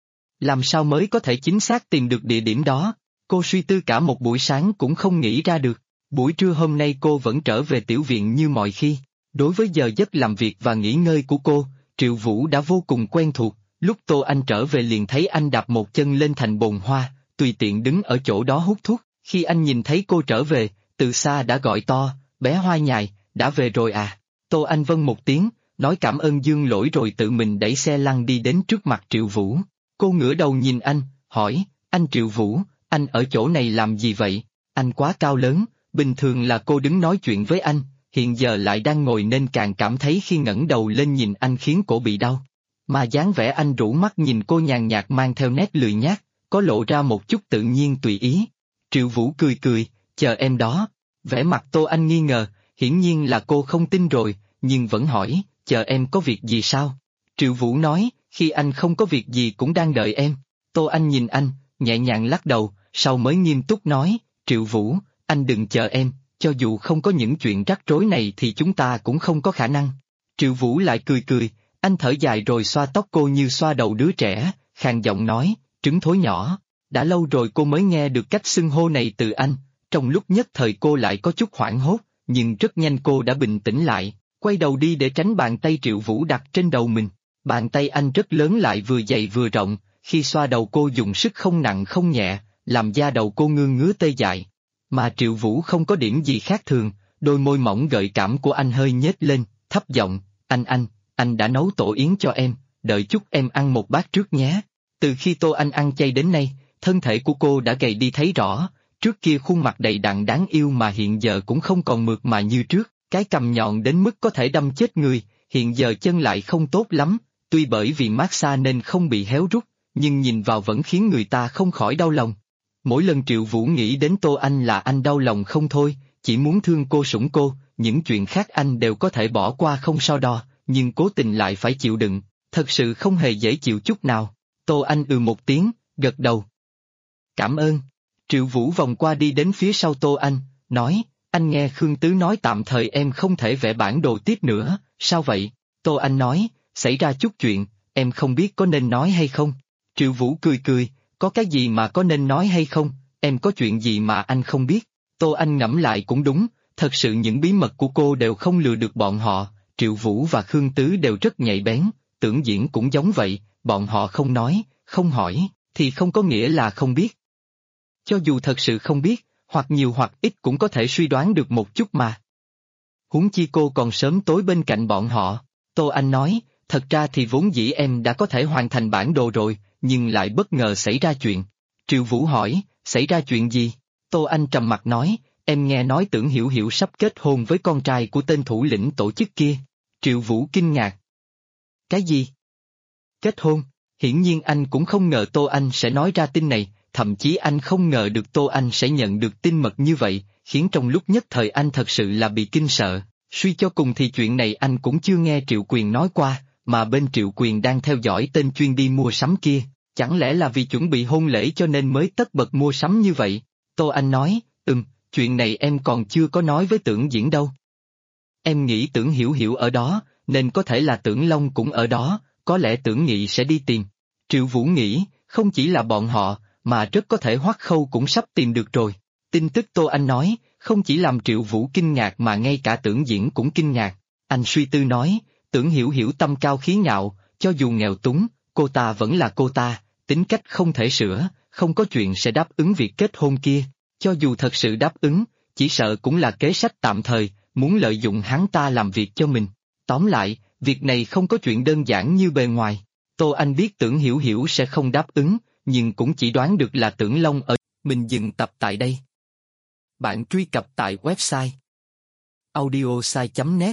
Làm sao mới có thể chính xác tìm được địa điểm đó? Cô suy tư cả một buổi sáng cũng không nghĩ ra được. Buổi trưa hôm nay cô vẫn trở về tiểu viện như mọi khi. Đối với giờ giấc làm việc và nghỉ ngơi của cô, Triệu Vũ đã vô cùng quen thuộc. Lúc Tô Anh trở về liền thấy anh đạp một chân lên thành bồn hoa, tùy tiện đứng ở chỗ đó hút thuốc. Khi anh nhìn thấy cô trở về, từ xa đã gọi to, bé Hoa Nhài, đã về rồi à? Tô Anh vâng một tiếng, nói cảm ơn Dương Lỗi rồi tự mình đẩy xe lăn đi đến trước mặt Triệu Vũ. Cô ngửa đầu nhìn anh, hỏi, anh Triệu Vũ, anh ở chỗ này làm gì vậy? Anh quá cao lớn, bình thường là cô đứng nói chuyện với anh, hiện giờ lại đang ngồi nên càng cảm thấy khi ngẩng đầu lên nhìn anh khiến cổ bị đau. Mà dáng vẻ anh rũ mắt nhìn cô nhàn nhạt mang theo nét lười nhác, có lộ ra một chút tự nhiên tùy ý. Triệu Vũ cười cười, chờ em đó. Vẻ mặt Tô Anh nghi ngờ, hiển nhiên là cô không tin rồi, nhưng vẫn hỏi, chờ em có việc gì sao? Triệu Vũ nói, khi anh không có việc gì cũng đang đợi em. Tô Anh nhìn anh, nhẹ nhàng lắc đầu, sau mới nghiêm túc nói, Triệu Vũ, anh đừng chờ em, cho dù không có những chuyện rắc rối này thì chúng ta cũng không có khả năng. Triệu Vũ lại cười cười, anh thở dài rồi xoa tóc cô như xoa đầu đứa trẻ, khàn giọng nói, trứng thối nhỏ. Đã lâu rồi cô mới nghe được cách xưng hô này từ anh, trong lúc nhất thời cô lại có chút hoảng hốt, nhưng rất nhanh cô đã bình tĩnh lại, quay đầu đi để tránh bàn tay Triệu Vũ đặt trên đầu mình. Bàn tay anh rất lớn lại vừa dày vừa rộng, khi xoa đầu cô dùng sức không nặng không nhẹ, làm da đầu cô ngứa ngứa tê dại. Mà Triệu Vũ không có điểm gì khác thường, đôi môi mỏng gợi cảm của anh hơi nhếch lên, thấp giọng, anh đã nấu tổ yến cho em, đợi chút em ăn một bát trước nhé. Từ khi Tô Anh ăn chay đến nay, thân thể của cô đã gầy đi thấy rõ, trước kia khuôn mặt đầy đặn đáng yêu mà hiện giờ cũng không còn mượt mà như trước, cái cằm nhọn đến mức có thể đâm chết người, hiện giờ chân lại không tốt lắm, tuy bởi vì massage nên không bị héo rút, nhưng nhìn vào vẫn khiến người ta không khỏi đau lòng. Mỗi lần Triệu Vũ nghĩ đến Tô Anh là anh đau lòng không thôi, chỉ muốn thương cô sủng cô, những chuyện khác anh đều có thể bỏ qua không so đo, nhưng cố tình lại phải chịu đựng, thật sự không hề dễ chịu chút nào. Tô Anh một tiếng, gật đầu. Cảm ơn. Triệu Vũ vòng qua đi đến phía sau Tô Anh, nói, anh nghe Khương Tứ nói tạm thời em không thể vẽ bản đồ tiếp nữa, sao vậy? Tô Anh nói, xảy ra chút chuyện, em không biết có nên nói hay không? Triệu Vũ cười cười, có cái gì mà có nên nói hay không, em có chuyện gì mà anh không biết? Tô Anh ngẫm lại cũng đúng, thật sự những bí mật của cô đều không lừa được bọn họ, Triệu Vũ và Khương Tứ đều rất nhạy bén, Tưởng Diễn cũng giống vậy, bọn họ không nói, không hỏi, thì không có nghĩa là không biết. Cho dù thật sự không biết, hoặc nhiều hoặc ít cũng có thể suy đoán được một chút mà. Huống chi cô còn sớm tối bên cạnh bọn họ, Tô Anh nói, thật ra thì vốn dĩ em đã có thể hoàn thành bản đồ rồi, nhưng lại bất ngờ xảy ra chuyện. Triệu Vũ hỏi, xảy ra chuyện gì? Tô Anh trầm mặt nói, em nghe nói Tưởng Hiểu Hiểu sắp kết hôn với con trai của tên thủ lĩnh tổ chức kia. Triệu Vũ kinh ngạc. Cái gì? Kết hôn? Hiển nhiên anh cũng không ngờ Tô Anh sẽ nói ra tin này, thậm chí anh không ngờ được Tô Anh sẽ nhận được tin mật như vậy, khiến trong lúc nhất thời anh thật sự là bị kinh sợ. Suy cho cùng thì chuyện này anh cũng chưa nghe Triệu Quyền nói qua, mà bên Triệu Quyền đang theo dõi tên chuyên đi mua sắm kia, chẳng lẽ là vì chuẩn bị hôn lễ cho nên mới tất bật mua sắm như vậy? Tô Anh nói, chuyện này em còn chưa có nói với Tưởng Diễn đâu. Em nghĩ Tưởng Hiểu Hiểu ở đó, nên có thể là Tưởng Long cũng ở đó, có lẽ Tưởng Nghị sẽ đi tìm. Triệu Vũ nghĩ, không chỉ là bọn họ, mà rất có thể Hoắc Khâu cũng sắp tìm được rồi. Tin tức Tô Anh nói, không chỉ làm Triệu Vũ kinh ngạc mà ngay cả Tưởng Diễn cũng kinh ngạc. Anh suy tư nói, Tưởng Hiểu Hiểu tâm cao khí ngạo, cho dù nghèo túng, cô ta vẫn là cô ta, tính cách không thể sửa, không có chuyện sẽ đáp ứng việc kết hôn kia. Cho dù thật sự đáp ứng, chỉ sợ cũng là kế sách tạm thời, muốn lợi dụng hắn ta làm việc cho mình. Tóm lại, việc này không có chuyện đơn giản như bề ngoài. Tô Anh biết Tưởng Hiểu Hiểu sẽ không đáp ứng, nhưng cũng chỉ đoán được là Tưởng Long ở. Mình dừng tập tại đây. Bạn truy cập tại website audiosai.net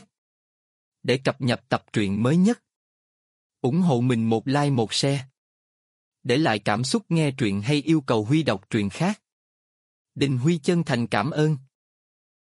để cập nhật tập truyện mới nhất. Ủng hộ mình một like một share. Để lại cảm xúc nghe truyện hay yêu cầu Huy đọc truyện khác. Đình Huy chân thành cảm ơn.